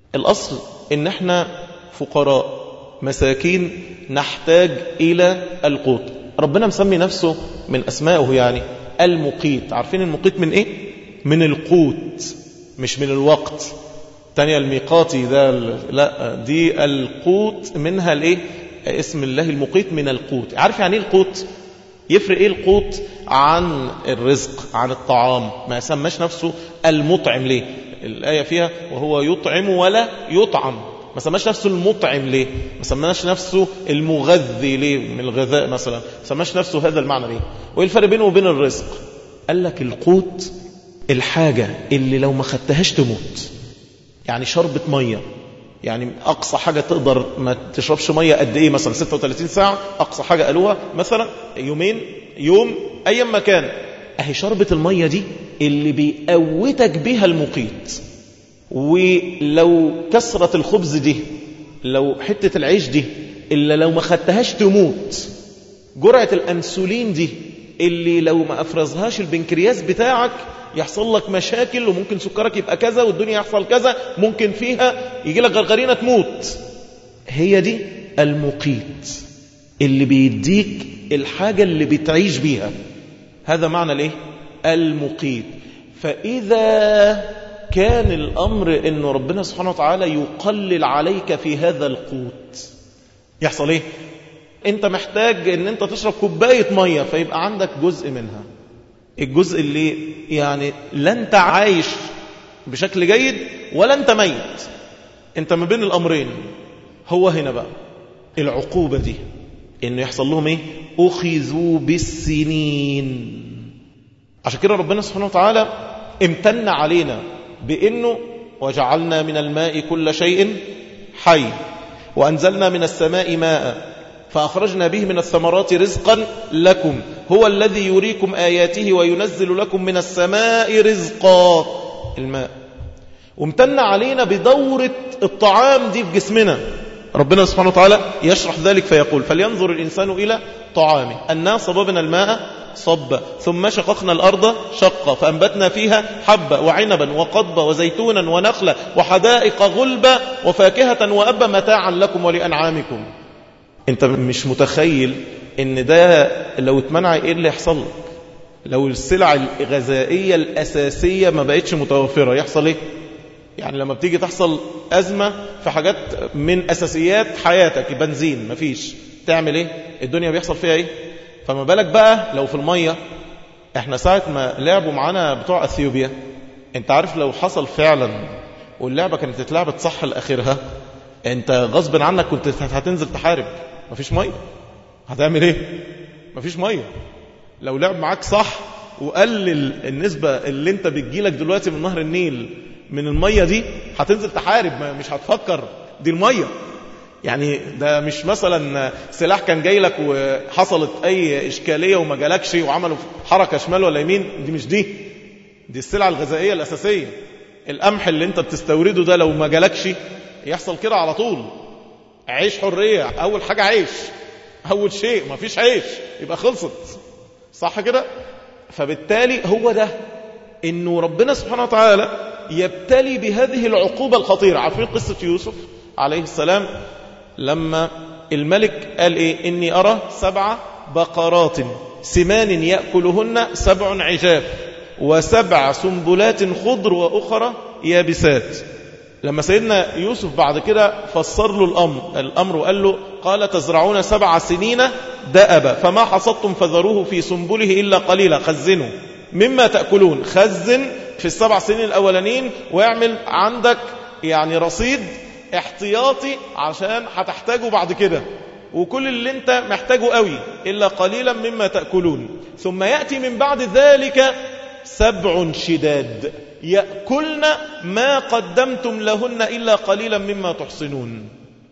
الأصل إن احنا فقراء مساكين نحتاج إلى القوت. ربنا مسمي نفسه من أسمائه يعني المقيت. عارفين المقيت من إيه؟ من القوت مش من الوقت. تانية الميقاتي ده لا، دي القوت منها الإيه؟ اسم الله المقيت من القوت. عارف يعني إيه القوت؟ يفرق إيه القوت عن الرزق عن الطعام؟ ما سماش نفسه المطعم ليه؟ الآية فيها وهو يطعم ولا يطعم. ما سماش نفسه المطعم ليه؟ ما سماش نفسه المغذي ليه من الغذاء مثلا؟ ما سماش نفسه هذا المعنى ليه؟ وإيه الفرق بينه وبين الرزق؟ قال لك القوت الحاجة اللي لو ما خدتهاش تموت. يعني شربة مية، يعني أقصى حاجة تقدر ما تشربش مية قد إيه؟ مثلا ستة وثلاثين ساعة أقصى حاجة قالوها، مثلا يومين يوم أي مكان. أهي شربة المية دي اللي بيقوتك بها المقيت. ولو كسرة الخبز دي، لو حتة العيش دي إلا لو ما خدتهاش تموت. جرعة الأنسولين دي اللي لو ما أفرزهاش البنكرياس بتاعك يحصل لك مشاكل، وممكن سكرك يبقى كذا والدنيا يحصل كذا، ممكن فيها يجي لك غرغرينة تموت. هي دي المقيت اللي بيديك الحاجة اللي بتعيش بيها. هذا معنى الايه؟ المقيت. فإذا كان الأمر إنه ربنا سبحانه وتعالى يقلل عليك في هذا القوت، يحصل إيه؟ أنت محتاج إن أنت تشرب كوباية مية، فيبقى عندك جزء منها، الجزء اللي يعني لا أنت عايش بشكل جيد ولا أنت ميت، أنت ما بين الأمرين. هو هنا بقى العقوبة دي إنه يحصل لهم إيه؟ أخذوا بالسنين. عشان كده ربنا سبحانه وتعالى امتن علينا بأنه وجعلنا من الماء كل شيء حي وأنزلنا من السماء ماء فأخرجنا به من الثمرات رزقا لكم هو الذي يريكم آياته وينزل لكم من السماء رزقا، الماء. وامتن علينا بدورة الطعام دي في جسمنا. ربنا سبحانه وتعالى يشرح ذلك فيقول فلينظر الإنسان إلى طعامه أنا صببنا الماء صبا ثم شققنا الأرض شقا فأنبتنا فيها حبا وعنبا وقضبا وزيتونا ونخلا وحدائق غلبا وفاكهة وأبا متاعا لكم ولأنعامكم. انت مش متخيل ان ده لو اتمنع ايه اللي يحصل لك؟ لو السلع الغذائية الأساسية ما بقتش متوفرة يحصل ايه؟ يعني لما بتيجي تحصل أزمة في حاجات من أساسيات حياتك، بنزين مفيش، تعمل ايه؟ الدنيا بيحصل فيها ايه؟ فما بالك بقى لو في المية. احنا ساعة ما لعبوا معانا بتوع أثيوبيا، انت عارف لو حصل فعلا واللعبة كانت اتلعبت صح لآخرها، انت غصب عنك كنت هتنزل تحارب. مفيش مية، هتعمل ايه؟ مفيش مية. لو لعب معاك صح وقلل النسبة اللي انت بتجيلك دلوقتي من نهر النيل من المية دي، هتنزل تحارب، مش هتفكر دي المية. يعني ده مش مثلا سلاح كان جاي لك وحصلت اي اشكالية وما جالكش وعملوا حركة شمال ولا يمين، دي مش دي دي السلعة الغذائية الأساسية. القمح اللي انت بتستورده ده لو ما جالكش يحصل كده على طول. عيش حرية، أول حاجة عيش، أول شيء. ما فيش عيش يبقى خلصت، صح كده؟ فبالتالي هو ده إنه ربنا سبحانه وتعالى يبتلي بهذه العقوبة الخطيرة. عارفين قصة يوسف عليه السلام لما الملك قال إيه؟ إني أرى سبع بقرات سمان يأكلهن سبع عجاف وسبع سنبلات خضر وأخرى يابسات. لما سيدنا يوسف بعد كده فسر له الأمر, الأمر وقال له قال تزرعون سبع سنين دأبا فما حصدتم فذروه في سنبله إلا قليلا خزنوا مما تأكلون. خزن في السبع سنين الأولانيين ويعمل عندك يعني رصيد احتياطي عشان هتحتاجه بعد كده، وكل اللي انت محتاجه قوي إلا قليلا مما تأكلون. ثم يأتي من بعد ذلك سبع شداد يأكلن ما قدمتم لهن إلا قليلا مما تحصنون.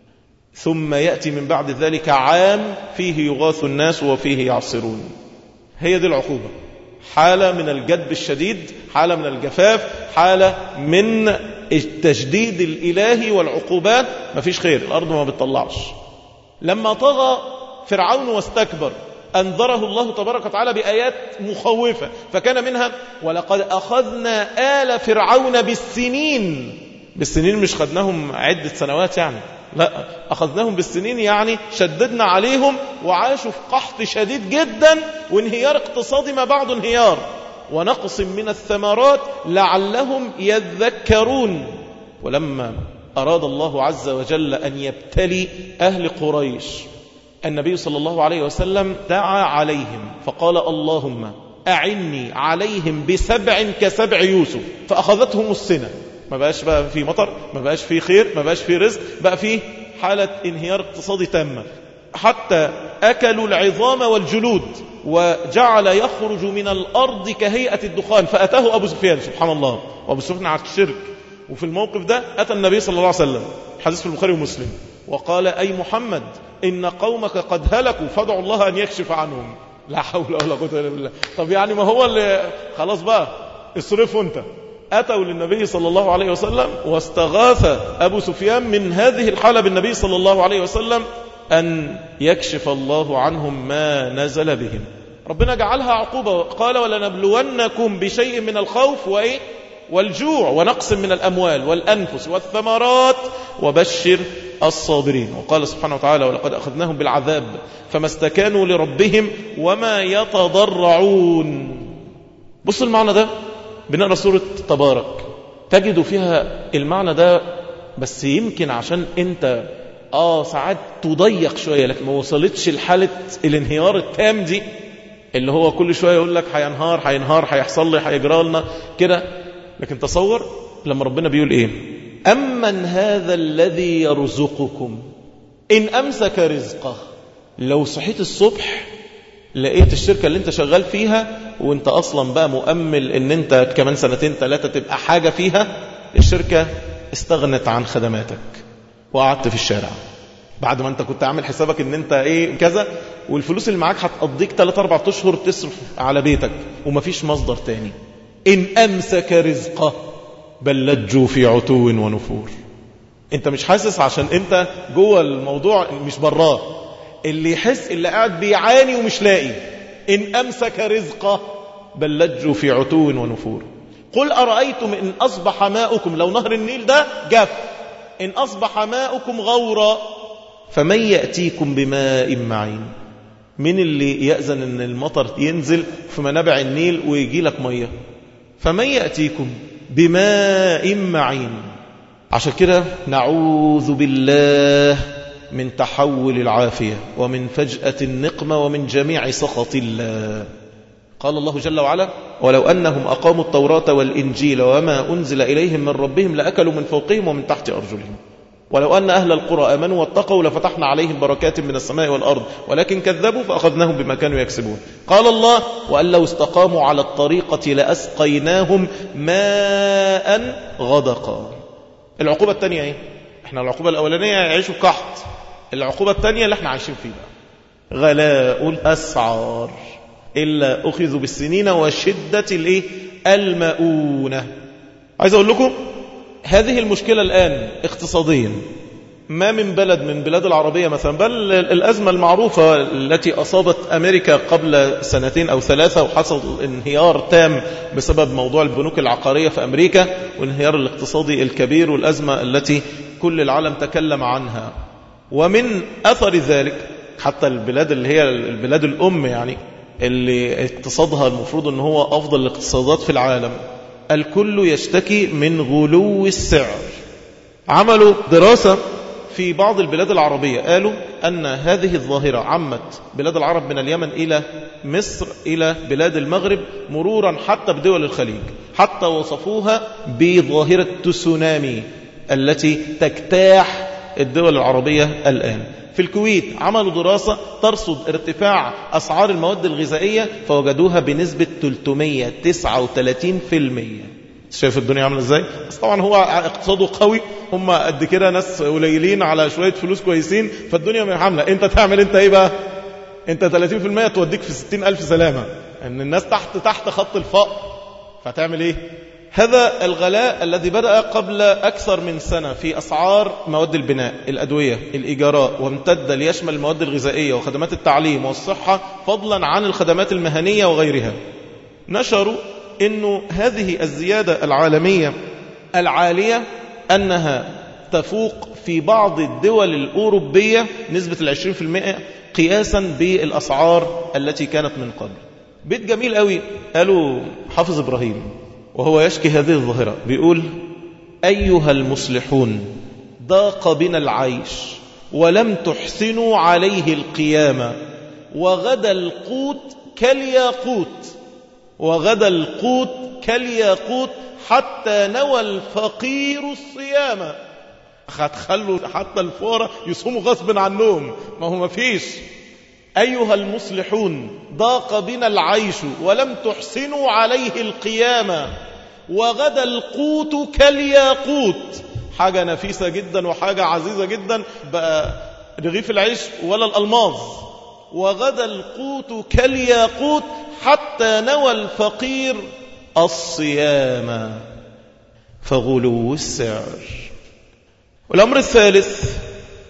ثم يأتي من بعد ذلك عام فيه يغاث الناس وفيه يعصرون. هي دي العقوبة، حالة من الجدب الشديد، حالة من الجفاف، حالة من التشديد الإلهي والعقوبات. ما فيش خير، الأرض ما بتطلعش. لما طغى فرعون واستكبر أنذره الله تبارك وتعالى بآيات مخوفة، فكان منها ولقد أخذنا آل فرعون بالسنين بالسنين مش خدناهم عدة سنوات يعني، لا، أخذناهم بالسنين يعني شددنا عليهم وعاشوا في قحط شديد جدا وانهيار اقتصادي ما بعد انهيار، ونقص من الثمرات لعلهم يذكرون. ولما أراد الله عز وجل أن يبتلي أهل قريش، النبي صلى الله عليه وسلم دعا عليهم فقال اللهم أعني عليهم بسبع كسبع يوسف، فأخذتهم السنة، ما بقاش بقى في مطر، ما بقاش في خير، ما بقاش في رزق، بقى في حالة انهيار اقتصادي تامة، حتى أكلوا العظام والجلود وجعل يخرج من الأرض كهيئة الدخان. فأتاه أبو سفيان، سبحان الله، وأبو سفيان على الشرك، وفي الموقف ده أتى النبي صلى الله عليه وسلم، حديث في البخاري ومسلم، وقال أي محمد إن قومك قد هلكوا فادعوا الله أن يكشف عنهم. لا حول ولا قوة إلا بالله. طب يعني ما هو اللي خلاص بقى اصرفه أنت. أتوا للنبي صلى الله عليه وسلم واستغاث أبو سفيان من هذه الحالة بالنبي صلى الله عليه وسلم أن يكشف الله عنهم ما نزل بهم. ربنا جعلها عقوبة، قال ولنبلونكم بشيء من الخوف وإيه والجوع ونقص من الأموال والأنفس والثمرات وبشر الصابرين. وقال سبحانه وتعالى ولقد أخذناهم بالعذاب فما استكانوا لربهم وما يتضرعون. بص المعنى ده، بنقرأ سورة تبارك تجد فيها المعنى ده، بس يمكن عشان انت آه ساعات تضيق شوية لكن ما وصلتش لحالة الانهيار التام دي، اللي هو كل شوية يقول لك هينهار هينهار هيحصل لي هيجرى لنا كده. لكن تصور لما ربنا بيقول ايه، أمن هذا الذي يرزقكم إن أمسك رزقه. لو صحيت الصبح لقيت الشركة اللي انت شغال فيها وانت أصلا بقى مؤمل ان انت كمان سنتين ثلاثة تبقى حاجة فيها، الشركة استغنت عن خدماتك وقعدت في الشارع بعد ما انت كنت عامل حسابك ان انت ايه كذا، والفلوس اللي معاك هتقضيك ثلاثة أربعة أشهر تصرف على بيتك ومفيش مصدر تاني. إن أمسك رزقه بل لجوا في عتو ونفور. انت مش حاسس عشان انت جوه الموضوع مش براه. اللي يحس اللي قاعد بيعاني ومش لاقي، إن أمسك رزقه بل لجوا في عتو ونفور. قل أرأيتم إن أصبح ماؤكم، لو نهر النيل ده جف، إن أصبح ماؤكم غورا فمن يأتيكم بماء معين. من اللي يأذن أن المطر ينزل في منابع النيل ويجي لك مية؟ فمن يأتيكم بماء معين. عشان كده نعوذ بالله من تحول العافية ومن فجأة النقمة ومن جميع سخط الله. قال الله جل وعلا ولو أنهم أقاموا التوراة والإنجيل وما أنزل إليهم من ربهم لأكلوا من فوقهم ومن تحت أرجلهم ولو أن أهل القرى آمنوا واتقوا لفتحنا عليهم بركات من السماء والأرض ولكن كذبوا فأخذناهم بما كانوا يكسبون. قال الله وأن لو استقاموا على الطريقة لأسقيناهم ماء غدقا. العقوبة الثانية ايه؟ احنا العقوبة الأولانية يعيشوا قحط، العقوبة الثانية اللي احنا عايشين فيها غلاء الأسعار إلا أخذوا بالسنين وشدة الايه المؤونة. عايز أقول لكم هذه المشكلة الآن اقتصاديا ما من بلد من بلاد العربية مثلا، بل الأزمة المعروفة التي أصابت أمريكا قبل سنتين أو ثلاثة وحصل انهيار تام بسبب موضوع البنوك العقارية في أمريكا والانهيار الاقتصادي الكبير والأزمة التي كل العالم تكلم عنها. ومن أثر ذلك حتى البلاد اللي هي البلاد الأم يعني اللي اقتصادها المفروض أنه هو أفضل الاقتصادات في العالم، الكل يشتكي من غلو السعر. عملوا دراسة في بعض البلاد العربية قالوا أن هذه الظاهرة عمت بلاد العرب من اليمن إلى مصر إلى بلاد المغرب مرورا حتى بدول الخليج، حتى وصفوها بظاهرة تسونامي التي تجتاح الدول العربية الآن. في الكويت عملوا دراسة ترصد ارتفاع أسعار المواد الغذائية فوجدوها بنسبة ثلاثمائة وتسعة وثلاثين بالمئة. شايف الدنيا عامله ازاي؟ بس طبعا هو اقتصاده قوي، هم قد كده ناس قليلين على شويه فلوس كويسين، فالدنيا مش عامله. انت تعمل انت ايه بقى؟ انت ثلاثين بالمئة توديك في ستين ألف سلامه، ان الناس تحت تحت خط الفقر، فتعمل ايه؟ هذا الغلاء الذي بدأ قبل أكثر من سنة في أسعار مواد البناء، الأدوية، الإيجارات، وامتد ليشمل المواد الغذائية وخدمات التعليم والصحة فضلا عن الخدمات المهنية وغيرها. نشروا إنه هذه الزيادة العالمية العالية أنها تفوق في بعض الدول الأوروبية نسبة العشرين في المئة قياسا بالأسعار التي كانت من قبل. بيت جميل قوي قالوا حافظ إبراهيم وهو يشكي هذه الظاهرة، بيقول: أيها المصلحون، ضاق بنا العيش ولم تحسنوا عليه القيامة، وغدا القوت كالياقوت وغدا القوت كالياقوت حتى نوى الفقير الصيام. هتخلوا حتى الفقراء يصوموا غصب عنهم، ما هو ما فيش. أيها المصلحون، ضاق بنا العيش ولم تحسنوا عليه القيامة، وغدا القوت كالياقوت، حاجة نفيسة جدا وحاجة عزيزة جدا، بقى رغيف العيش ولا الألماظ. وغدا القوت كالياقوت حتى نوى الفقير الصيام، فغلو السعر. والأمر الثالث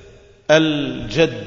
الجدب،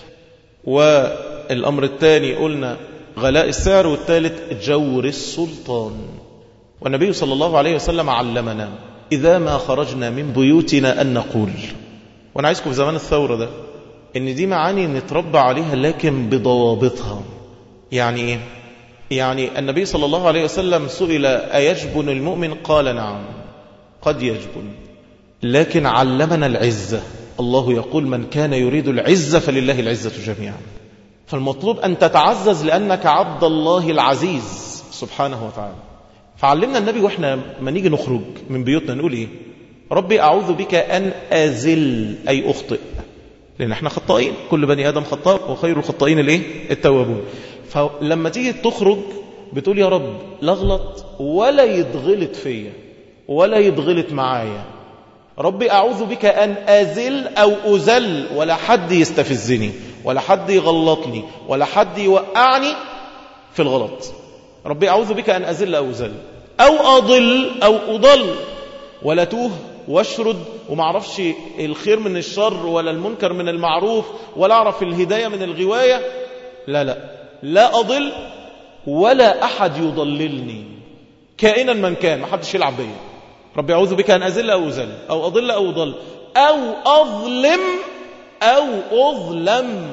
والأمر الثاني قلنا غلاء السعر، والثالث جور السلطان. والنبي صلى الله عليه وسلم علمنا إذا ما خرجنا من بيوتنا أن نقول، وأنا عايزكم في زمان الثورة ده إن دي معاني نتربى عليها لكن بضوابطها. يعني إيه؟ يعني النبي صلى الله عليه وسلم سئل: أيجبن المؤمن؟ قال: نعم قد يجبن، لكن علمنا العزة. الله يقول: من كان يريد العزة فلله العزة جميعا. فالمطلوب أن تتعزز لأنك عبد الله العزيز سبحانه وتعالى. فعلمنا النبي وإحنا ما نيجي نخرج من بيوتنا نقول إيه؟ ربي أعوذ بك أن أزل، أي أخطئ، لأن احنا خطائين، كل بني آدم خطاء وخير الخطائين الايه؟ التوابون. فلما تيجي تخرج بتقول: يا رب لا اغلط ولا يتغلط فيا ولا يتغلط معايا. ربي أعوذ بك أن أزل أو أزل، ولا حد يستفزني ولا حد يغلطني ولا حد يوقعني في الغلط. ربي أعوذ بك أن أزل أو أزل أو أضل أو أضل، ولا توه واشرد وما اعرفش الخير من الشر ولا المنكر من المعروف ولا اعرف الهداية من الغواية. لا لا لا أضل ولا أحد يضللني كائنا من كان، ما حدش يلعب بيا. ربي أعوذ بك أن أزل أو أزل أو أضل أو أضل أو أظلم أو أظلم،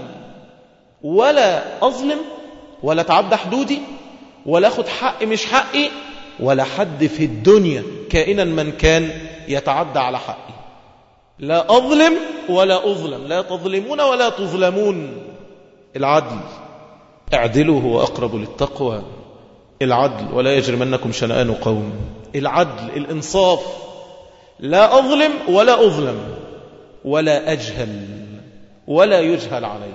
ولا أظلم ولا تعدى حدودي ولا أخذ حق مش حقي، ولا حد في الدنيا كائنا من كان يتعدى على حقي. لا أظلم ولا أظلم، لا تظلمون ولا تظلمون. العدل، اعدلوا هو أقرب للتقوى. العدل، ولا يجرمنكم شنآن قوم. العدل، الإنصاف. لا أظلم ولا أظلم ولا أجهل ولا يجهل علي.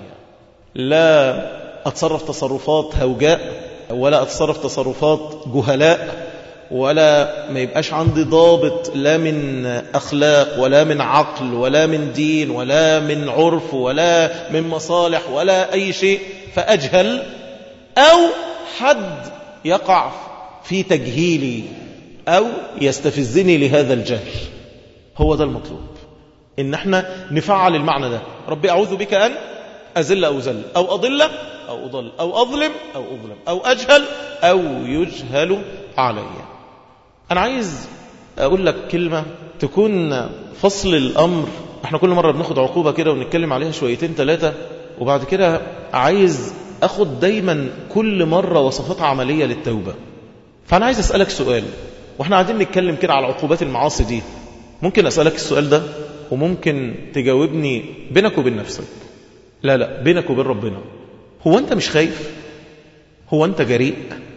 لا أتصرف تصرفات هوجاء ولا أتصرف تصرفات جهلاء، ولا ما يبقاش عندي ضابط لا من أخلاق ولا من عقل ولا من دين ولا من عرف ولا من مصالح ولا أي شيء، فأجهل أو حد يقع في تجهيلي أو يستفزني لهذا الجهل. هو ده المطلوب، إن احنا نفعل المعنى ده. ربي أعوذ بك أن أزل أو زل أو أضل أو أضل أو أظلم أو أظلم أو أجهل أو يجهل علي. أنا عايز أقول لك كلمة تكون فصل الأمر. احنا كل مرة بناخد عقوبة كده ونتكلم عليها شويتين ثلاثة، وبعد كده عايز أخد دايما كل مرة وصفات عملية للتوبة. فأنا عايز أسألك سؤال، واحنا قاعدين نتكلم كده على عقوبات المعاصي دي، ممكن أسألك السؤال ده وممكن تجاوبني بينك وبين نفسك. لا لا بينك وبين ربنا. هو أنت مش خايف؟ هو أنت جريء؟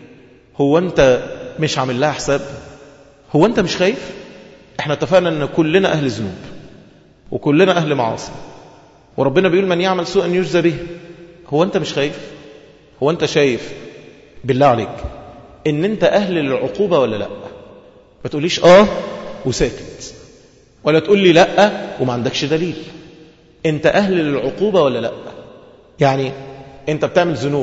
هو أنت مش عامل لها حساب؟ هو أنت مش خايف؟ احنا اتفقنا أن كلنا أهل ذنوب وكلنا أهل معاصي، وربنا بيقول: من يعمل سوءا يجزى به. هو أنت مش خايف؟ هو أنت شايف بالله عليك إن أنت أهل للعقوبة ولا لا؟ ما تقوليش آه وساكت، ولا تقول لي لا وما عندكش دليل. أنت أهل للعقوبة ولا لا؟ يعني أنت بتعمل ذنوب،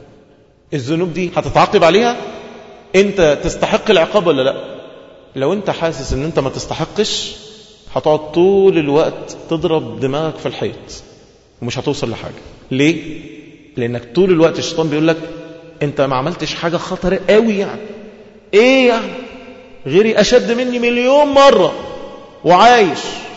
الذنوب دي هتتعاقب عليها؟ أنت تستحق العقاب ولا لا؟ لو أنت حاسس أن أنت ما تستحقش، هتقعد طول الوقت تضرب دماغك في الحيط ومش هتوصل لحاجة. ليه؟ لأنك طول الوقت الشيطان بيقول لك أنت ما عملتش حاجة خطر قوي، يعني إيه يعني؟ غيري أشد مني مليون مرة، وعايش،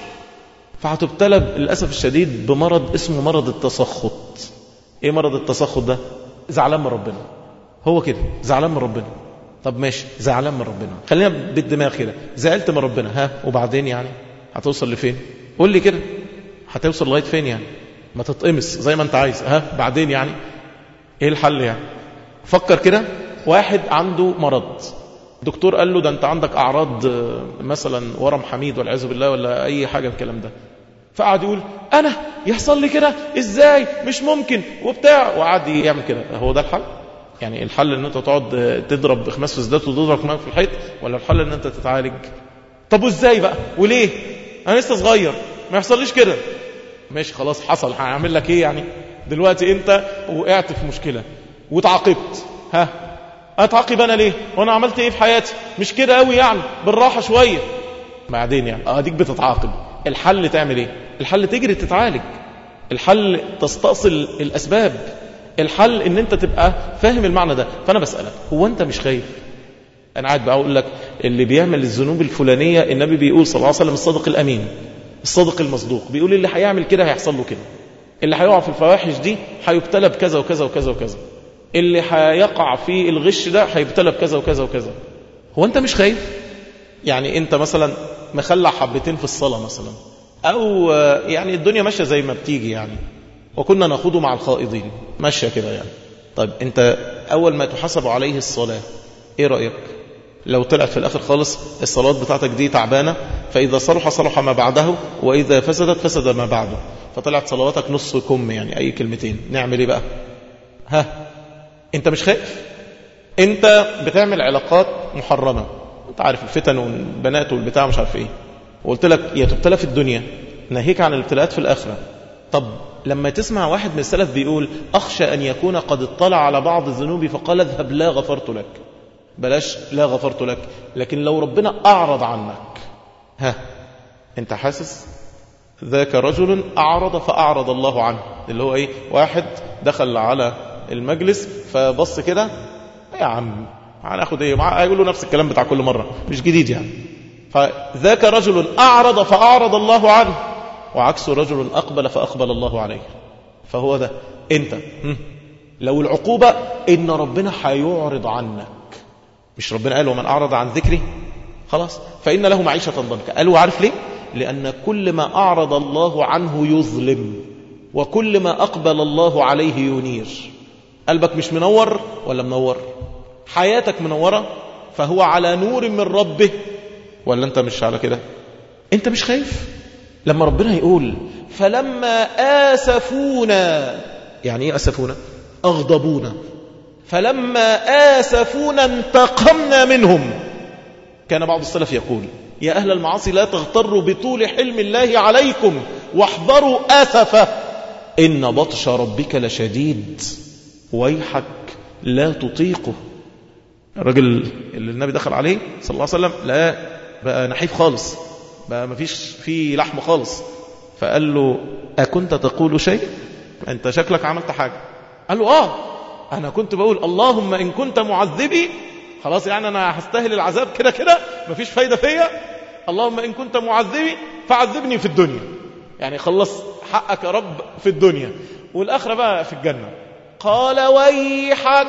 فهتبتلى للأسف الشديد بمرض اسمه مرض التسخط. ايه مرض التسخط ده؟ زعلان من ربنا. هو كده زعلان من ربنا. طب ماشي، زعلان من ربنا، خلينا بالدماغ كده، زعلت من ربنا، ها وبعدين يعني هتوصل لفين؟ قول لي كده، هتوصل لغايه فين يعني؟ ما تتقمص زي ما انت عايز، ها بعدين يعني ايه الحل يعني؟ فكر كده، واحد عنده مرض، دكتور قال له ده انت عندك اعراض مثلا ورم حميد والعياذ بالله ولا اي حاجه الكلام ده، فقعد يقول انا يحصل لي كده ازاي، مش ممكن وبتاع، وقعد يعمل كده. هو ده الحل؟ يعني الحل ان انت تقعد تضرب خماس في الزيت وتضرب كمان في الحيط، ولا الحل ان انت تتعالج؟ طب وازاي بقى وليه؟ انا لسه صغير ما يحصليش كده. ماشي خلاص حصل، هعمل لك ايه يعني؟ دلوقتي انت وقعت في مشكله وتعاقبت، ها اتعاقب انا ليه وانا عملت ايه في حياتي؟ مش كده قوي يعني، بالراحه شويه. بعدين يعني اديك بتتعاقب، الحل تعمل ايه؟ الحل تجري تتعالج، الحل تستأصل الاسباب، الحل ان انت تبقى فاهم المعنى ده. فانا بسألك، هو انت مش خايف؟ انا قاعد بقى اقول لك اللي بيعمل الذنوب الفلانيه النبي بيقول صلى الله عليه وسلم الصادق الامين الصادق المصدوق، بيقول اللي هيعمل كده هيحصل له كده، اللي هيقع في الفواحش دي هيبتلى بكذا وكذا وكذا وكذا، اللي هيقع في الغش ده هيبتلى بكذا وكذا وكذا. هو انت مش خايف؟ يعني انت مثلا مخلع حبتين في الصلاه مثلا، او يعني الدنيا ماشيه زي ما بتيجي يعني، وكنا نخوض مع الخائضين، ماشيه كده يعني. طيب انت اول ما تحاسب عليه الصلاه ايه رايك؟ لو طلعت في الاخر خالص الصلاه بتاعتك دي تعبانه، فاذا صلح صلح ما بعده، واذا فسدت فسد ما بعده، فطلعت صلواتك نص كم يعني اي كلمتين، نعمل ايه بقى؟ ها انت مش خايف؟ انت بتعمل علاقات محرمه، انت عارف الفتن والبنات والبتاع مش عارف ايه، وقلت لك يا تبتلى في الدنيا ناهيك عن الابتلاءات في الاخره. طب لما تسمع واحد من السلف بيقول اخشى ان يكون قد اطلع على بعض الذنوب فقال اذهب لا غفرت لك، بلاش لا غفرت لك، لكن لو ربنا اعرض عنك، ها انت حاسس؟ ذاك رجل اعرض فاعرض الله عنه، اللي هو ايه؟ واحد دخل على المجلس فبص كده، يا عم هناخد ايه؟ هيقول له نفس الكلام بتاع كل مره، مش جديد يعني. فذاك رجل اعرض فاعرض الله عنه، وعكس رجل اقبل فاقبل الله عليه. فهو ده انت. لو العقوبه ان ربنا هيعرض عنك، مش ربنا قال ومن اعرض عن ذكري خلاص فان له معيشه ضنكا؟ قالوا عارف ليه؟ لان كل ما اعرض الله عنه يظلم، وكل ما اقبل الله عليه ينير. قلبك مش منور ولا منور؟ حياتك منوره، فهو على نور من ربه، ولا انت مش على كده؟ انت مش خايف؟ لما ربنا يقول فلما آسفونا، يعني ايه آسفونا؟ أغضبونا، فلما آسفونا انتقمنا منهم. كان بعض السلف يقول يا أهل المعاصي لا تغتروا بطول حلم الله عليكم واحذروا آسفه، إن بطش ربك لشديد ويحك لا تطيقه. الرجل اللي النبي دخل عليه صلى الله عليه وسلم لا بقى نحيف خالص، بقى مفيش فيه لحم خالص، فقال له أكنت تقول شيء؟ أنت شكلك عملت حاجة. قال له آه أنا كنت بقول اللهم إن كنت معذبي، خلاص يعني أنا هستاهل العذاب كده كده مفيش فايدة فيا، اللهم إن كنت معذبي فعذبني في الدنيا، يعني خلص حقك يا رب في الدنيا، والآخرة بقى في الجنة. قال ويحك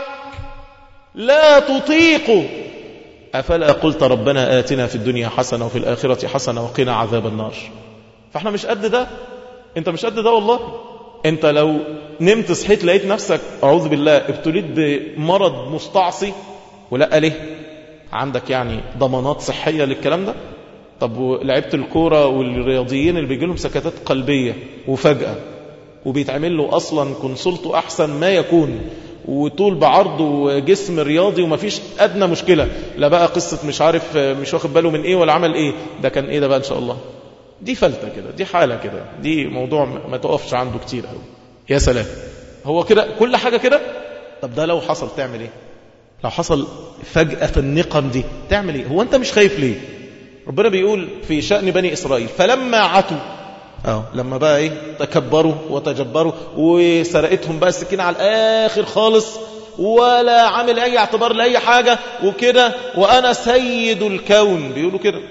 لا تطيق، أفلا قلت ربنا آتنا في الدنيا حسنة وفي الآخرة حسنة وقنا عذاب النار؟ فاحنا مش قد ده، انت مش قد ده والله. انت لو نمت صحيت لقيت نفسك أعوذ بالله ابتليت بمرض مستعصي، ولا ليه عندك يعني ضمانات صحية للكلام ده؟ طب ولعبت الكورة والرياضيين اللي بيجي لهم سكتات قلبية وفجأة وبيتعمل له أصلا كونسلته أحسن ما يكون، وطول بعرض وجسم رياضي ومفيش أدنى مشكلة، لا بقى قصة مش عارف مش واخد باله من إيه ولا عمل إيه، ده كان إيه ده بقى إن شاء الله؟ دي فلتة كده، دي حالة كده، دي موضوع ما تقفش عنده كتير قوي. يا سلام، هو كده كل حاجة كده؟ طب ده لو حصل تعمل إيه؟ لو حصل فجأة النقم دي تعمل إيه؟ هو أنت مش خايف ليه؟ ربنا بيقول في شأن بني إسرائيل فلما عتوا، اه لما بقى ايه تكبروا وتجبروا وسرقتهم بقى السكين على الاخر خالص، ولا عامل اي اعتبار لاي حاجه وكده، وانا سيد الكون بيقولوا كده،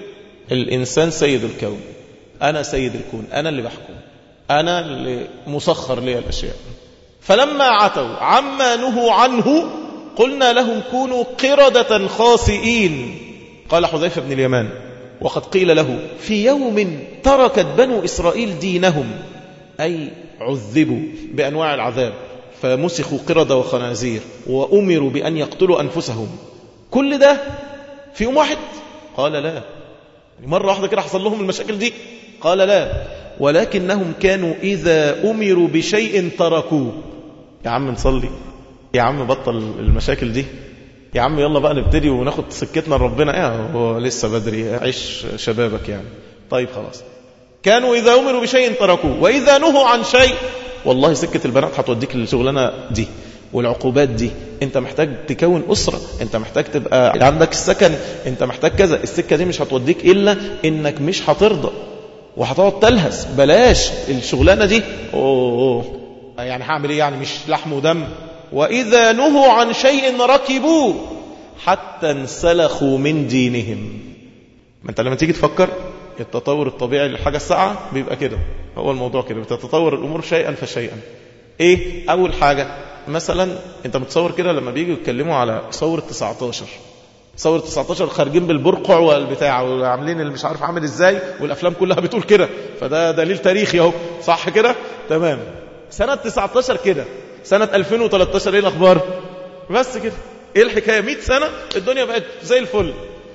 الإنسان سيد الكون، أنا سيد الكون، أنا اللي بحكم، أنا اللي مسخر لي الأشياء. فلما عتوا عما نهوا عنه قلنا لهم كونوا قردة خاسئين. قال حذيفة بن اليمان وقد قيل له في يوم تركت بنو إسرائيل دينهم، أي عذبوا بأنواع العذاب فمسخوا قردة وخنازير وأمروا بأن يقتلوا أنفسهم، كل ده في يوم واحد؟ قال لا. مرة واحدة كده حصل لهم المشاكل دي؟ قال لا، ولكنهم كانوا إذا أمروا بشيء تركوه. يا عم نصلي، يا عم بطل المشاكل دي، يا عم يلا بقى نبتدي وناخد سكتنا لربنا، ايه هو لسه بدري، عيش شبابك يعني. طيب خلاص. كانوا إذا أمروا بشيء تركوه وإذا نهوا عن شيء. والله سكة البنات هتوديك للشغلانة دي والعقوبات دي، انت محتاج تكون أسرة، انت محتاج تبقى عندك السكن، انت محتاج كذا. السكة دي مش هتوديك إلا انك مش هترضى وهتقعد تلهس. بلاش الشغلانة دي. أوه يعني هعمل ايه يعني؟ مش لحم ودم. وإذا نهوا عن شيء ركبوه حتى انسلخوا من دينهم. ما انت لما تيجي تفكر التطور الطبيعي للحاجة الساعة بيبقى كده، هو الموضوع كده، بتتطور الأمور شيئا فشيئا. ايه أول حاجة؟ مثلا انت متصور كده لما بيجوا يتكلموا على ثورة تسعتاشر، ثورة تسعتاشر خارجين بالبرقع والبتاع وعاملين اللي مش عارف عامل ازاي، والأفلام كلها بتقول كده، فده دليل تاريخي اهو، صح كده؟ تمام. سنة تسعتاشر كده، سنة ألفين وثلاثة عشر ايه الأخبار؟ بس كده. ايه الحكاية؟ مئة سنة الدنيا بقت زي الفل.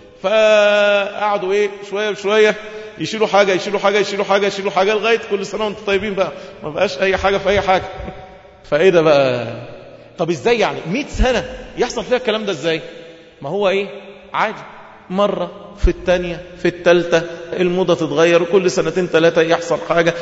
فقعدوا ايه شوية بشوية يشيلوا حاجة يشيلوا حاجة يشيلوا حاجة يشيلوا حاجة لغاية كل سنة وانتم طيبين بقى، ما بقاش أي حاجة في أي حاجة. فايه ده بقى؟ طب ازاي يعني مئة سنة يحصل فيها الكلام ده ازاي؟ ما هو ايه عادي، مرة في الثانية في الثالثة الموضة تتغير، وكل سنتين ثلاثة يحصل حاجة،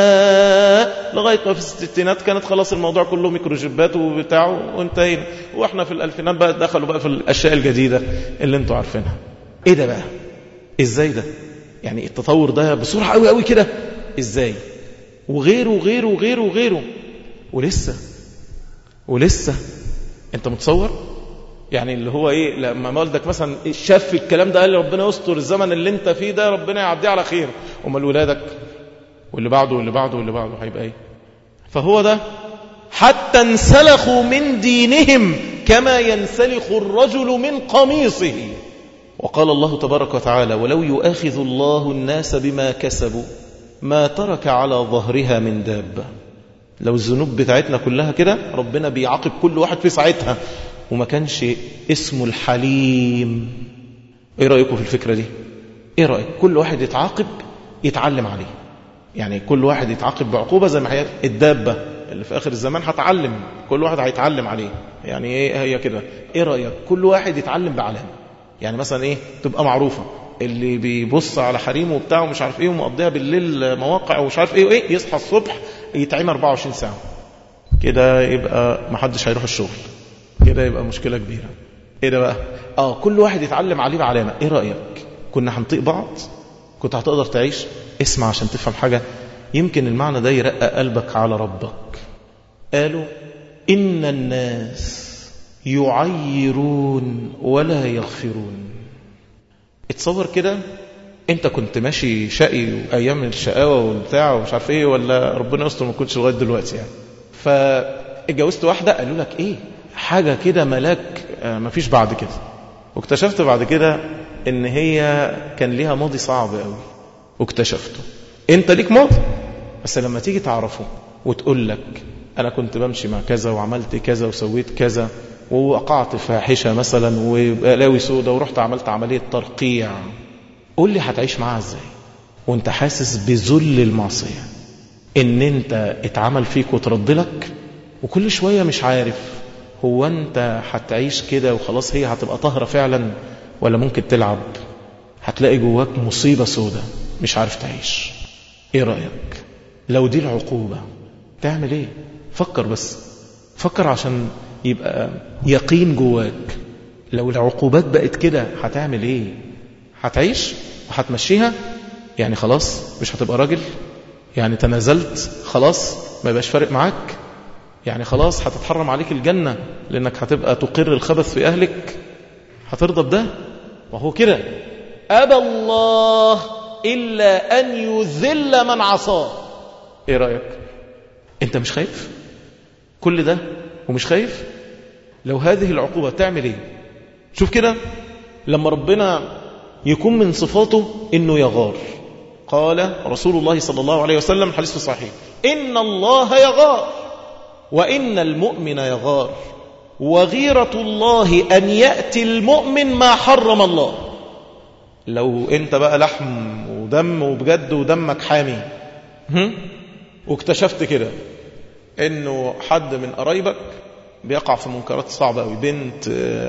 ولغاية ما في الستينات كانت خلاص الموضوع كله ميكروجيبات وبتاعه وانتهينا. واحنا في الألفينات بقى دخلوا بقى في الأشياء الجديدة اللي انتوا عارفينها. ايه ده بقى؟ ازاي ده؟ يعني التطور ده بسرعة قوي قوي كده ازاي؟ وغيره وغيره وغيره وغيره ولسه ولسه. انت متصور؟ يعني اللي هو ايه، لما والدك مثلا شاف الكلام ده قال لي ربنا يستر الزمن اللي انت فيه ده، ربنا يعديه على خير، امال ولادك واللي بعده واللي بعده واللي بعده هيبقى ايه؟ فهو ده حتى انسلخوا من دينهم كما ينسلخ الرجل من قميصه. وقال الله تبارك وتعالى ولو يؤاخذ الله الناس بما كسبوا ما ترك على ظهرها من دابة. لو الذنوب بتاعتنا كلها كده ربنا بيعاقب كل واحد في ساعتها، وما كانش اسمه الحليم. ايه رأيكم في الفكرة دي؟ ايه رأيك كل واحد يتعاقب يتعلم عليه؟ يعني كل واحد يتعاقب بعقوبة زي ما هي الدابة اللي في آخر الزمان هتعلم، كل واحد هيتعلم عليه. يعني ايه هي كده؟ ايه رأيك كل واحد يتعلم بعلامة؟ يعني مثلا ايه تبقى معروفة، اللي بيبص على حريمه وبتاعه ومش عارف ايه ومقضيها بالليل مواقع ومش عارف ايه وايه، يصحى الصبح يتعين أربعة وعشرين ساعة كده، يبقى محدش هيروح الشغل كده، يبقى مشكلة كبيرة. ايه ده بقى؟ اه كل واحد يتعلم عليه بعلامة. ايه رأيك كنا هنطيق بعض؟ كنت هتقدر تعيش؟ اسمع عشان تفهم حاجة، يمكن المعنى ده يرقى قلبك على ربك. قالوا إن الناس يعيرون ولا يغفرون. اتصور كده انت كنت ماشي شقي ايام الشقاوة والبتاع ومش عارف ايه، ولا ربنا يستر ما كنتش لغاية دلوقتي يعني، فاتجوزت واحدة قالوا لك ايه حاجة كده ملاك مفيش بعد كده، واكتشفت بعد كده ان هي كان ليها ماضي صعب قوي، واكتشفته انت ليك ماضي، بس لما تيجي تعرفه وتقول لك انا كنت بمشي مع كذا وعملت كذا وسويت كذا ووقعت في فاحشة مثلا وبلاوي سودة ورحت عملت عملية ترقيع، قول لي هتعيش معاها ازاي وانت حاسس بذل المعصية، ان انت اتعمل فيك وترد لك، وكل شوية مش عارف هو انت هتعيش كده وخلاص هي هتبقى طاهرة فعلا، ولا ممكن تلعب، هتلاقي جواك مصيبة سودة مش عارف تعيش. ايه رأيك لو دي العقوبة تعمل ايه؟ فكر بس، فكر عشان يبقى يقين جواك. لو العقوبات بقت كده هتعمل ايه؟ هتعيش وهتمشيها؟ يعني خلاص مش هتبقى راجل؟ يعني تنازلت خلاص ما يبقاش فارق معاك؟ يعني خلاص هتتحرم عليك الجنة لانك هتبقى تقر الخبث في اهلك؟ هترضى بده؟ وهو كده أبى الله إلا أن يذل من عصاه. إيه رأيك؟ أنت مش خايف كل ده ومش خايف؟ لو هذه العقوبة تعمل إيه؟ شوف كده لما ربنا يكون من صفاته إنه يغار. قال رسول الله صلى الله عليه وسلم الحديث في الصحيح: إن الله يغار وإن المؤمن يغار وغيرة الله أن يأتي المؤمن ما حرم الله. لو أنت بقى لحم ودم وبجد ودمك حامي واكتشفت كده إنه حد من قرايبك بيقع في منكرات صعبة أوي، بنت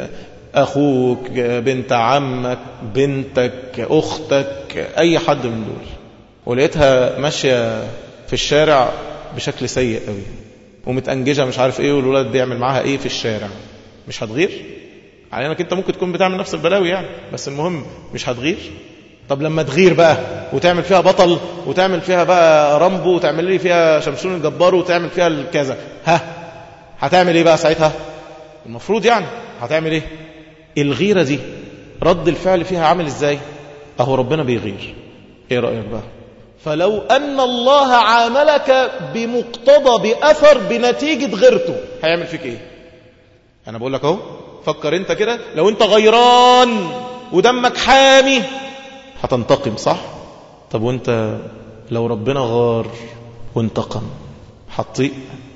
أخوك، بنت عمك، بنتك، أختك، أي حد من دول، ولقيتها ماشية في الشارع بشكل سيء أوي ومتأنججة مش عارف إيه والولاد بيعمل معاها إيه في الشارع، مش هتغير؟ على أنك أنت ممكن تكون بتعمل نفس البلاوي يعني، بس المهم مش هتغير. طب لما تغير بقى وتعمل فيها بطل وتعمل فيها بقى رامبو وتعمل لي فيها شمشون الجبار وتعمل فيها الكذا، ها هتعمل إيه بقى ساعتها؟ المفروض يعني هتعمل إيه؟ الغيرة دي رد الفعل فيها عامل إزاي؟ أهو ربنا بيغير. إيه رأيك بقى؟ فلو أن الله عاملك بمقتضى بأثر بنتيجة غيرته هيعمل فيك إيه؟ أنا بقول لك أهو، فكر أنت كده، لو أنت غيران ودمك حامي هتنتقم، صح؟ طب وأنت لو ربنا غار وانتقم هتطيق؟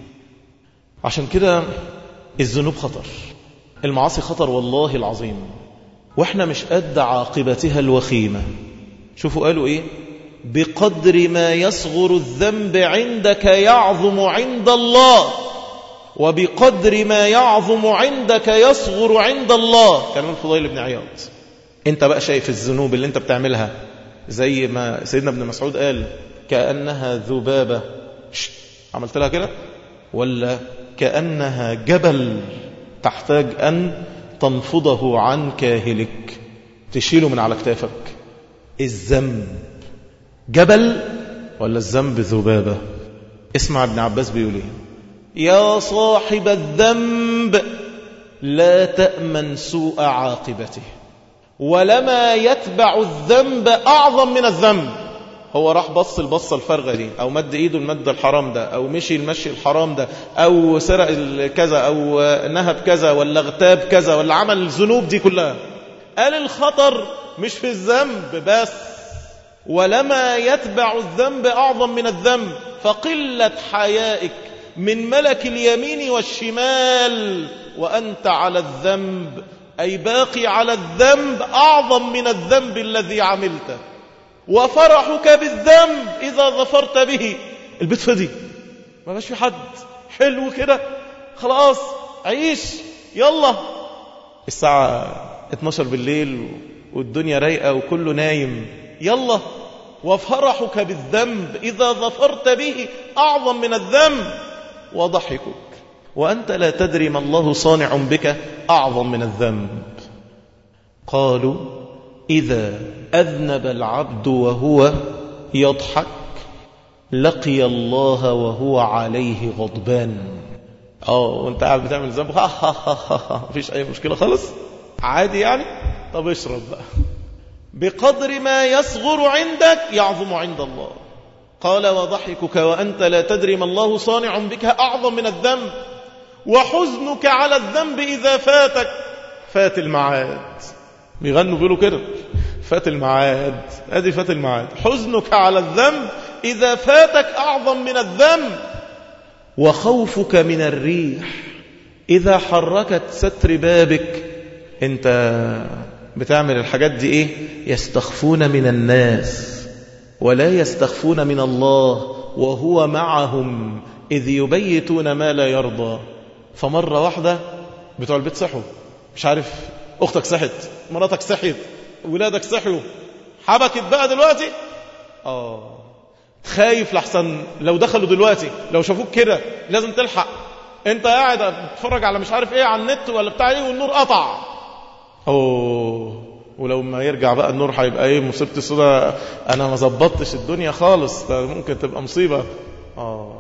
عشان كده الذنوب خطر، المعاصي خطر والله العظيم، وإحنا مش قد عاقبتها الوخيمة. شوفوا قالوا إيه؟ بقدر ما يصغر الذنب عندك يعظم عند الله، وبقدر ما يعظم عندك يصغر عند الله. كلام الفضيل بن عياض. انت بقى شايف الذنوب اللي انت بتعملها زي ما سيدنا ابن مسعود قال كأنها ذبابة عملت لها كده، ولا كأنها جبل تحتاج أن تنفضه عن كاهلك، تشيله من على كتافك؟ الذنب جبل ولا الذنب ذبابة؟ اسمع ابن عباس بيقول ايه: يا صاحب الذنب لا تأمن سوء عاقبته، ولما يتبع الذنب أعظم من الذنب. هو راح بص البصة الفارغة دي، أو مد إيده المد الحرام ده، أو مشي المشي الحرام ده، أو سرق كذا، أو نهب كذا، ولا اغتاب كذا، ولا عمل الذنوب دي كلها. قال الخطر مش في الذنب بس، ولما يتبع الذنب أعظم من الذنب، فقلة حيائك من ملك اليمين والشمال وأنت على الذنب، أي باقي على الذنب، أعظم من الذنب الذي عملته. وفرحك بالذنب إذا ظفرت به. البيت فضي، ما بقاش في حد، حلو كده، خلاص عيش، يلا الساعة اتناشر بالليل والدنيا رايقة وكله نايم، يلا. وفرحك بالذنب إذا ظفرت به أعظم من الذنب. وضحكك وأنت لا تدري ما الله صانع بك أعظم من الذنب. قالوا إذا أذنب العبد وهو يضحك لقي الله وهو عليه غضبان. اه وانت قاعد بتعمل ذنب ها ها ها ها مفيش أي مشكلة خالص، عادي يعني. طب اشرب بقى. بقدر ما يصغر عندك يعظم عند الله. قال وضحكك وأنت لا تدري ما الله صانع بك أعظم من الذنب. وحزنك على الذنب إذا فاتك، فات المعاد. بيغنوا بيقولوا كده، فات المعاد، ادي فات المعاد. حزنك على الذنب إذا فاتك أعظم من الذنب. وخوفك من الريح إذا حركت ستر بابك. انت بتعمل الحاجات دي ايه؟ يستخفون من الناس ولا يستخفون من الله وهو معهم إذ يبيتون ما لا يرضى. فمرة واحدة بتوع البيت صحوا، مش عارف أختك صحت، مراتك صحت، ولادك صحوا، حبكت بقى دلوقتي. آه خايف لحسن لو دخلوا دلوقتي لو شافوك كده لازم تلحق. انت قاعد تتفرج على مش عارف ايه على النت ولا بتاع ايه والنور قطع. اوه ولو ما يرجع بقى النور هيبقى ايه؟ مصيبة السودة، انا ما ظبطتش الدنيا خالص، ده ممكن تبقى مصيبة. اه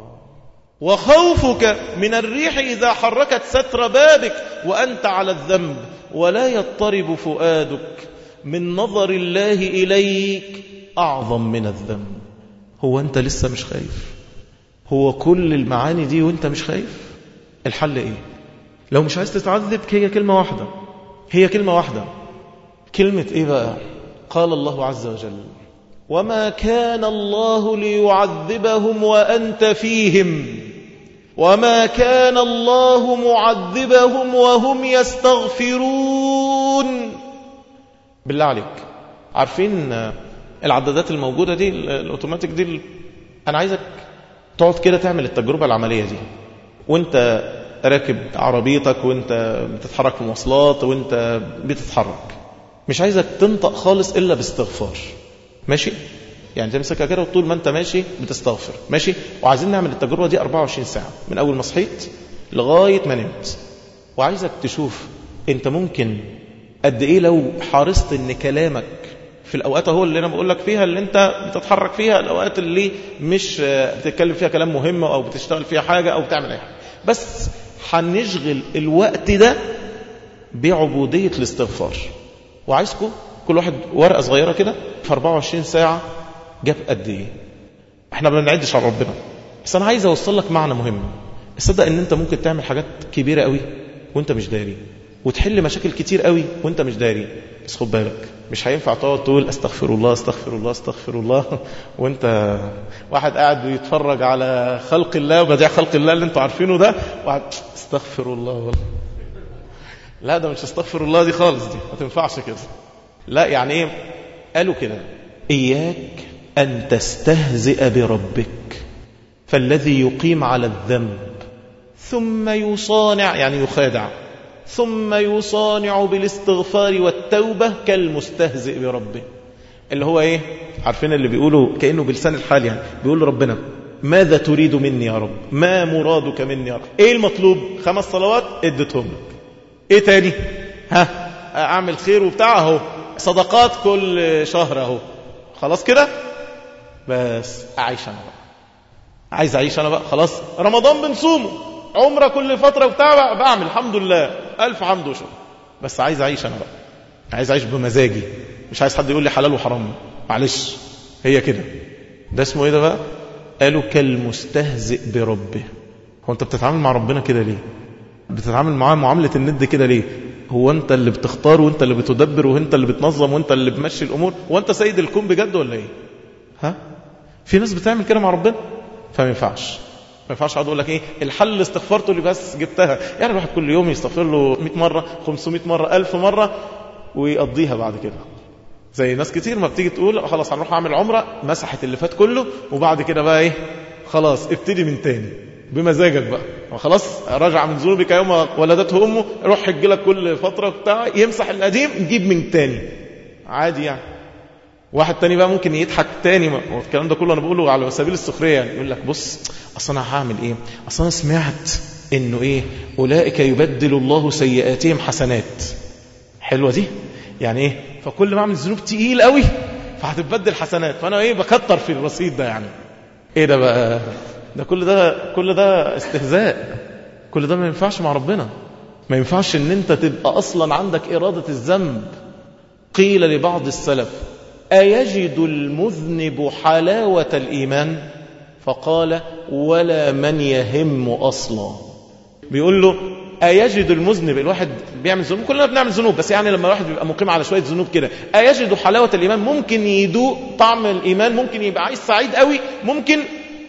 وخوفك من الريح إذا حركت ستر بابك وأنت على الذنب ولا يضطرب فؤادك من نظر الله إليك أعظم من الذنب. هو أنت لسه مش خايف؟ هو كل المعاني دي وأنت مش خايف؟ الحل إيه؟ لو مش عايز تتعذب هي كلمة واحدة، هي كلمة واحدة. كلمة إيه بقى؟ قال الله عز وجل: وما كان الله ليعذبهم وأنت فيهم وما كان الله معذبهم وهم يستغفرون. بالله عليك، عارفين العدادات الموجودة دي الأوتوماتيك دي؟ أنا عايزك تقعد كده تعمل التجربة العملية دي وانت راكب عربيتك وانت بتتحرك في مواصلات وانت بتتحرك. مش عايزك تنطق خالص إلا باستغفار، ماشي؟ يعني تمسكها كده وطول ما انت ماشي بتستغفر، ماشي؟ وعايزين نعمل التجربة دي أربعة وعشرين ساعة من أول ما صحيت لغاية ما نمت. وعايزك تشوف انت ممكن قد ايه لو حرصت ان كلامك في الأوقات هو اللي أنا بقول لك فيها اللي أنت بتتحرك فيها، الأوقات اللي مش بتتكلم فيها كلام مهم أو بتشتغل فيها حاجة أو بتعمل أي حاجة، بس هنشغل الوقت ده بعبودية الاستغفار. وعايزكم كل واحد ورقة صغيرة كده في أربعة وعشرين ساعة جاب قد ايه. احنا ما بنعدش على ربنا، بس انا عايز اوصل لك معنى مهم. تصدق ان انت ممكن تعمل حاجات كبيرة قوي وانت مش داري، وتحل مشاكل كتير قوي وانت مش داري. بس خد بالك، مش هينفع تقعد تقول استغفر الله استغفر الله استغفر الله وانت واحد قاعد بيتفرج على خلق الله وبديع خلق الله اللي انتوا عارفينه ده، وقاعد استغفر الله والله. لا، ده مش استغفر الله دي خالص، دي ما تنفعش كده. لا، يعني ايه؟ قالوا كده: إياك أن تستهزئ بربك فالذي يقيم على الذنب ثم يصانع، يعني يخادع، ثم يصانع بالاستغفار والتوبة كالمستهزئ بربه. اللي هو ايه؟ عارفين اللي بيقولوا كأنه بلسان الحال، يعني بيقول ربنا: ماذا تريد مني يا رب؟ ما مرادك مني يا رب؟ ايه المطلوب؟ خمس صلوات اديتهم لك. ايه تاني؟ ها، اعمل خير وبتاع اهو، صدقات كل شهر اهو، خلاص كده بس اعيش انا بقى، عايز اعيش انا بقى، خلاص رمضان بنصومه، عمره كل فتره وبتاع بعمل، الحمد لله الف حمد وشكر، بس عايز اعيش انا بقى، عايز اعيش بمزاجي، مش عايز حد يقول لي حلال وحرام، معلش هي كده. ده اسمه ايه ده بقى؟ قالوا كالمستهزئ بربه. هو انت بتتعامل مع ربنا كده ليه؟ بتتعامل معاه معامله الند كده ليه؟ هو انت اللي بتختار وانت اللي بتدبر وانت اللي بتنظم وانت اللي بتمشي الامور وانت سيد الكون بجد ولا ايه؟ ها؟ في ناس بتعمل كده مع ربنا، فما ينفعش. ما ينفعش اقعد اقول لك ايه الحل؟ الاستغفار تقول لي بس جبتها. يعني الواحد كل يوم يستغفر له مئة مره، خمسمئة مره، ألف مره، ويقضيها بعد كده. زي ناس كتير ما بتيجي تقول خلاص هنروح اعمل عمره، مسحت اللي فات كله، وبعد كده بقى ايه؟ خلاص ابتدي من تاني بمزاجك بقى، خلاص راجع من ذنوبك يوم ولدته امه، روح حج لك كل فتره بتاع، يمسح القديم يجيب من تاني عادي. يعني واحد تاني بقى ممكن يضحك تاني، والكلام ده كله انا بقوله على سبيل السخريه، يعني يقول لك بص اصل انا هعمل ايه؟ اصل انا سمعت انه ايه؟ اولئك يبدل الله سيئاتهم حسنات. حلوه دي، يعني ايه؟ فكل ما اعمل ذنوب تقيل قوي فهتتبدل حسنات، فانا ايه؟ بكتر في الرصيد ده. يعني ايه ده بقى؟ ده كل ده كل ده استهزاء، كل ده ما ينفعش مع ربنا. ما ينفعش ان انت تبقى اصلا عندك اراده الذنب. قيل لبعض السلف: أيجد المذنب حلاوة الإيمان؟ فقال: ولا من يهم أصلا. بيقول له أيجد المذنب، الواحد بيعمل ذنوب، كلنا بنعمل ذنوب، بس يعني لما الواحد بيبقى مقيم على شوية ذنوب كده، أيجد حلاوة الإيمان؟ ممكن يدوق طعم الإيمان، ممكن يبقى عايز سعيد قوي، ممكن.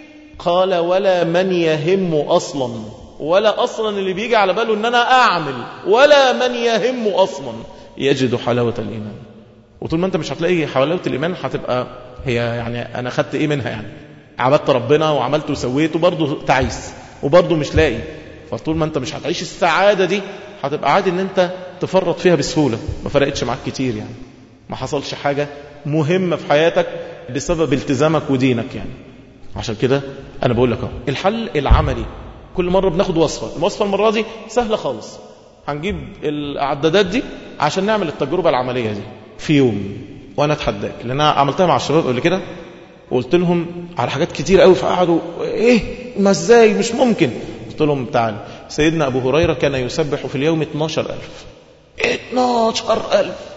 قال: ولا من يهم أصلا، ولا أصلا اللي بيجي على باله أن أنا أعمل، ولا من يهم أصلا يجد حلاوة الإيمان. وطول ما انت مش هتلاقي حلاوة الإيمان هتبقى هي يعني أنا خدت إيه منها؟ يعني عبدت ربنا وعملت وسويت وبرضه تعيس وبرضه مش لاقي. فطول ما انت مش هتعيش السعادة دي هتبقى عادي ان انت تفرط فيها بسهولة، ما فرقتش معاك كتير، يعني ما حصلش حاجة مهمة في حياتك بسبب التزامك ودينك. يعني عشان كده أنا بقول لك اهو الحل العملي. كل مرة بناخد وصفة، الوصفة المرة دي سهلة خالص، هنجيب العدادات دي عشان نعمل التجربة العملية دي في يوم. وانا اتحداك، لان انا عملتها مع الشباب قبل كده وقلت لهم على حاجات كتير قوي، فقعدوا ايه ما ازاي مش ممكن. قلت لهم تعال، سيدنا ابو هريره كان يسبح في اليوم اثناشر ألف. اثناشر ألف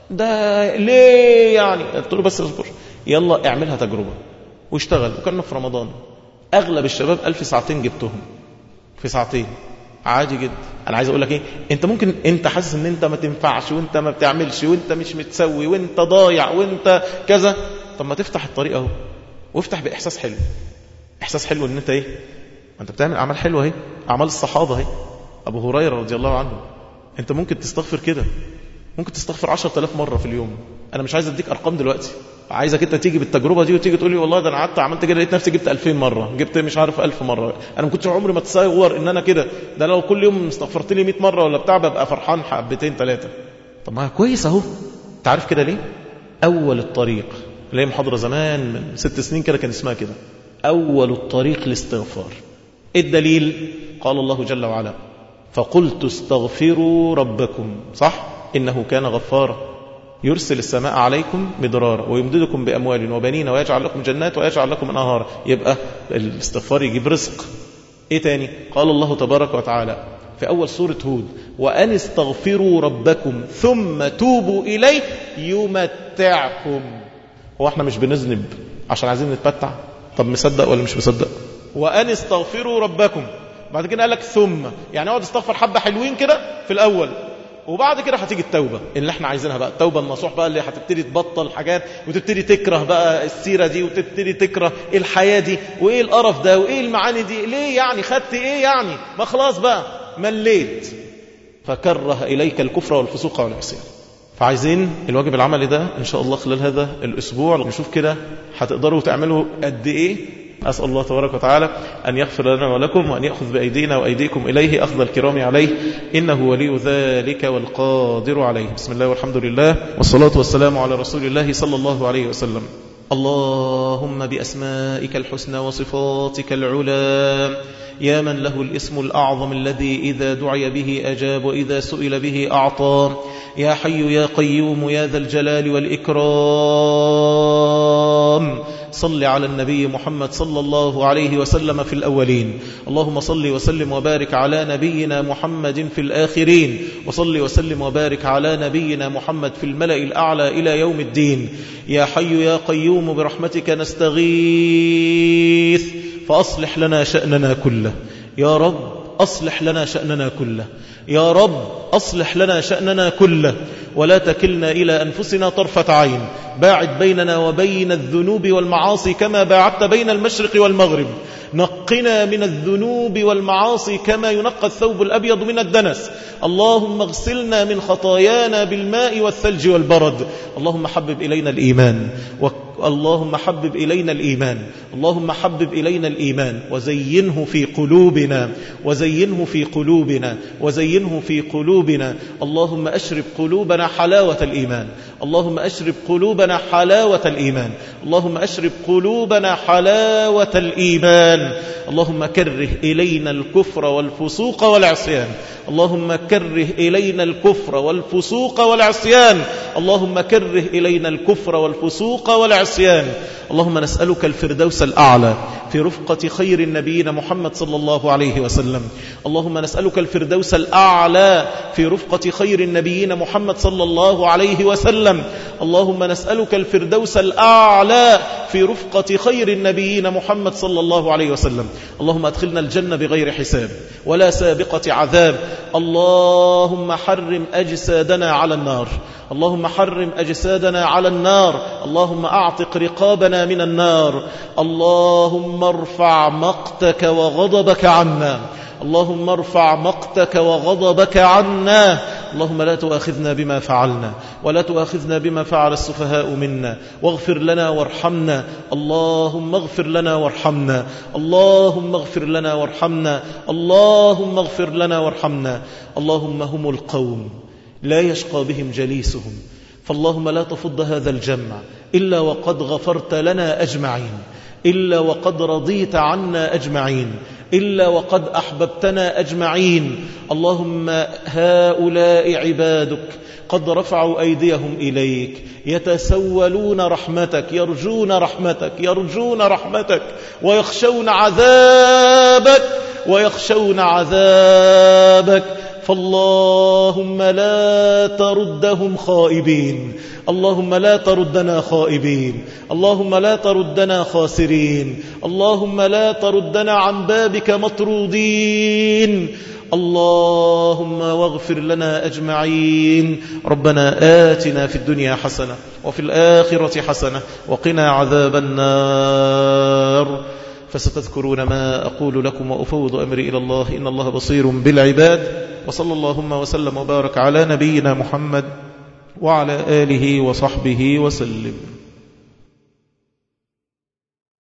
ده ليه يعني؟ قلت له بس اصبر، يلا اعملها تجربة واشتغل. وكنا في رمضان، اغلب الشباب ألف ساعتين جبتهم في ساعتين عادي جدا. انا عايز اقول لك ايه، انت ممكن انت حاسس ان انت ما تنفعش وانت ما بتعملش وانت مش متسوي وانت ضايع وانت كذا، طب ما تفتح الطريق اهو وافتح باحساس حلو. احساس حلو ان انت ايه، انت بتعمل اعمال حلوه اهي، اعمال الصحابه اهي. ابو هريره رضي الله عنه، انت ممكن تستغفر كده، ممكن تستغفر عشرة آلاف مره في اليوم. انا مش عايز اديك ارقام دلوقتي، عايزك انت تيجي بالتجربه دي وتيجي تقول لي والله ده انا قعدت عملت كده لقيت نفسي جبت ألفين مره، جبت مش عارف ألف مره. انا ما كنتش عمري ما اتصور ان انا كده، ده لو كل يوم استغفرت لي مئة مره ولا بتاع ببقى فرحان حبتين ثلاثه. طب ما كويس اهو. انت عارف كده ليه؟ اول الطريق اللي هي محاضره زمان من ست سنين كده كان اسمها كده، اول الطريق الاستغفار. الدليل قال الله جل وعلا فقلت استغفروا ربكم، صح؟ انه كان غفارا يرسل السماء عليكم مدرارا ويمددكم بأموال وبنين ويجعل لكم جنات ويجعل لكم أنهارا. يبقى الاستغفار يجيب رزق. ايه تاني؟ قال الله تبارك وتعالى في أول سورة هود وأن استغفروا ربكم ثم توبوا إليه يمتعكم. هو احنا مش بنذنب عشان عايزين نتمتع؟ طب مصدق ولا مش مصدق؟ وأن استغفروا ربكم، بعد كده قال لك ثم، يعني اقعد استغفر حبة حلوين كده في الأول، وبعد كده هتيجي التوبة اللي احنا عايزينها بقى، التوبة النصوح بقى اللي هتبتدي تبطل حاجات وتبتدي تكره بقى السيرة دي وتبتدي تكره الحياة دي وايه القرف ده وايه المعاني دي، ليه يعني خدت ايه يعني، ما خلاص بقى مليت. فكره إليك الكفر والفسوق والعصيان. فعايزين الواجب العملي ده إن شاء الله خلال هذا الأسبوع نشوف كده هتقدروا تعملوا قد إيه. أسأل الله تبارك وتعالى أن يغفر لنا ولكم وأن يأخذ بأيدينا وأيديكم إليه أخذ الكرام عليه، إنه ولي ذلك والقادر عليه. بسم الله والحمد لله والصلاة والسلام على رسول الله صلى الله عليه وسلم. اللهم بأسمائك الحسنى وصفاتك العلى يا من له الاسم الأعظم الذي إذا دعي به أجاب وإذا سئل به أعطى، يا حي يا قيوم يا ذا الجلال والإكرام، صل على النبي محمد صلى الله عليه وسلم في الأولين. اللهم صل وسلم وبارك على نبينا محمد في الآخرين، وصل وسلم وبارك على نبينا محمد في الملأ الأعلى إلى يوم الدين. يا حي يا قيوم برحمتك نستغيث فأصلح لنا شأننا كله. يا رب أصلح لنا شأننا كله، يا رب أصلح لنا شأننا كله، ولا تكلنا إلى أنفسنا طرفة عين. باعد بيننا وبين الذنوب والمعاصي كما باعدت بين المشرق والمغرب. نقنا من الذنوب والمعاصي كما ينقى الثوب الأبيض من الدنس. اللهم اغسلنا من خطايانا بالماء والثلج والبرد. اللهم حبب إلينا الإيمان و... اللهم حبب إلينا الإيمان اللهم حبب إلينا الإيمان وزينه في قلوبنا وزينه في قلوبنا وزينه في قلوبنا. اللهم أشرب قلوبنا حلاوة الإيمان اللهم أشرب قلوبنا حلاوة الإيمان اللهم أشرب قلوبنا حلاوة الإيمان. اللهم كره إلينا الكفر والفسوق والعصيان اللهم كره إلينا الكفر والفسوق والعصيان اللهم كره إلينا الكفر والفسوق والعصيان. اللهم نسألك الفردوس الأعلى في رفقة خير النبيين محمد صلى الله عليه وسلم. اللهم نسألك الفردوس الأعلى في رفقة خير النبيين محمد صلى الله عليه وسلم. اللهم نسألك الفردوس الأعلى في رفقة خير النبيين محمد صلى الله عليه وسلم. اللهم أدخلنا الجنة بغير حساب ولا سابقة عذاب. اللهم حرم أجسادنا على النار اللهم حرم أجسادنا على النار. اللهم أعتق رقابنا من النار. اللهم ارفع مقتك وغضبك عنا اللهم ارفع مقتك وغضبك عنا. اللهم لا تؤاخذنا بما فعلنا ولا تؤاخذنا بما فعل السفهاء منا واغفر لنا وارحمنا. اللهم اغفر لنا وارحمنا اللهم اغفر لنا وارحمنا اللهم اغفر لنا وارحمنا. اللهم هم القوم لا يشقى بهم جليسهم، فاللهم لا تفض هذا الجمع إلا وقد غفرت لنا أجمعين إلا وقد رضيت عنا أجمعين إلا وقد أحببتنا أجمعين. اللهم هؤلاء عبادك قد رفعوا أيديهم إليك يتسولون رحمتك يرجون رحمتك يرجون رحمتك ويخشون عذابك ويخشون عذابك فاللهم لا تردهم خائبين، اللهم لا تردنا خائبين، اللهم لا تردنا خاسرين، اللهم لا تردنا عن بابك مطرودين، اللهم واغفر لنا أجمعين. ربنا آتنا في الدنيا حسنة وفي الآخرة حسنة وقنا عذاب النار. فستذكرون ما أقول لكم وأفوض أمري إلى الله، إن الله بصير بالعباد. وصلى اللهم وسلم وبارك على نبينا محمد وعلى آله وصحبه وسلم.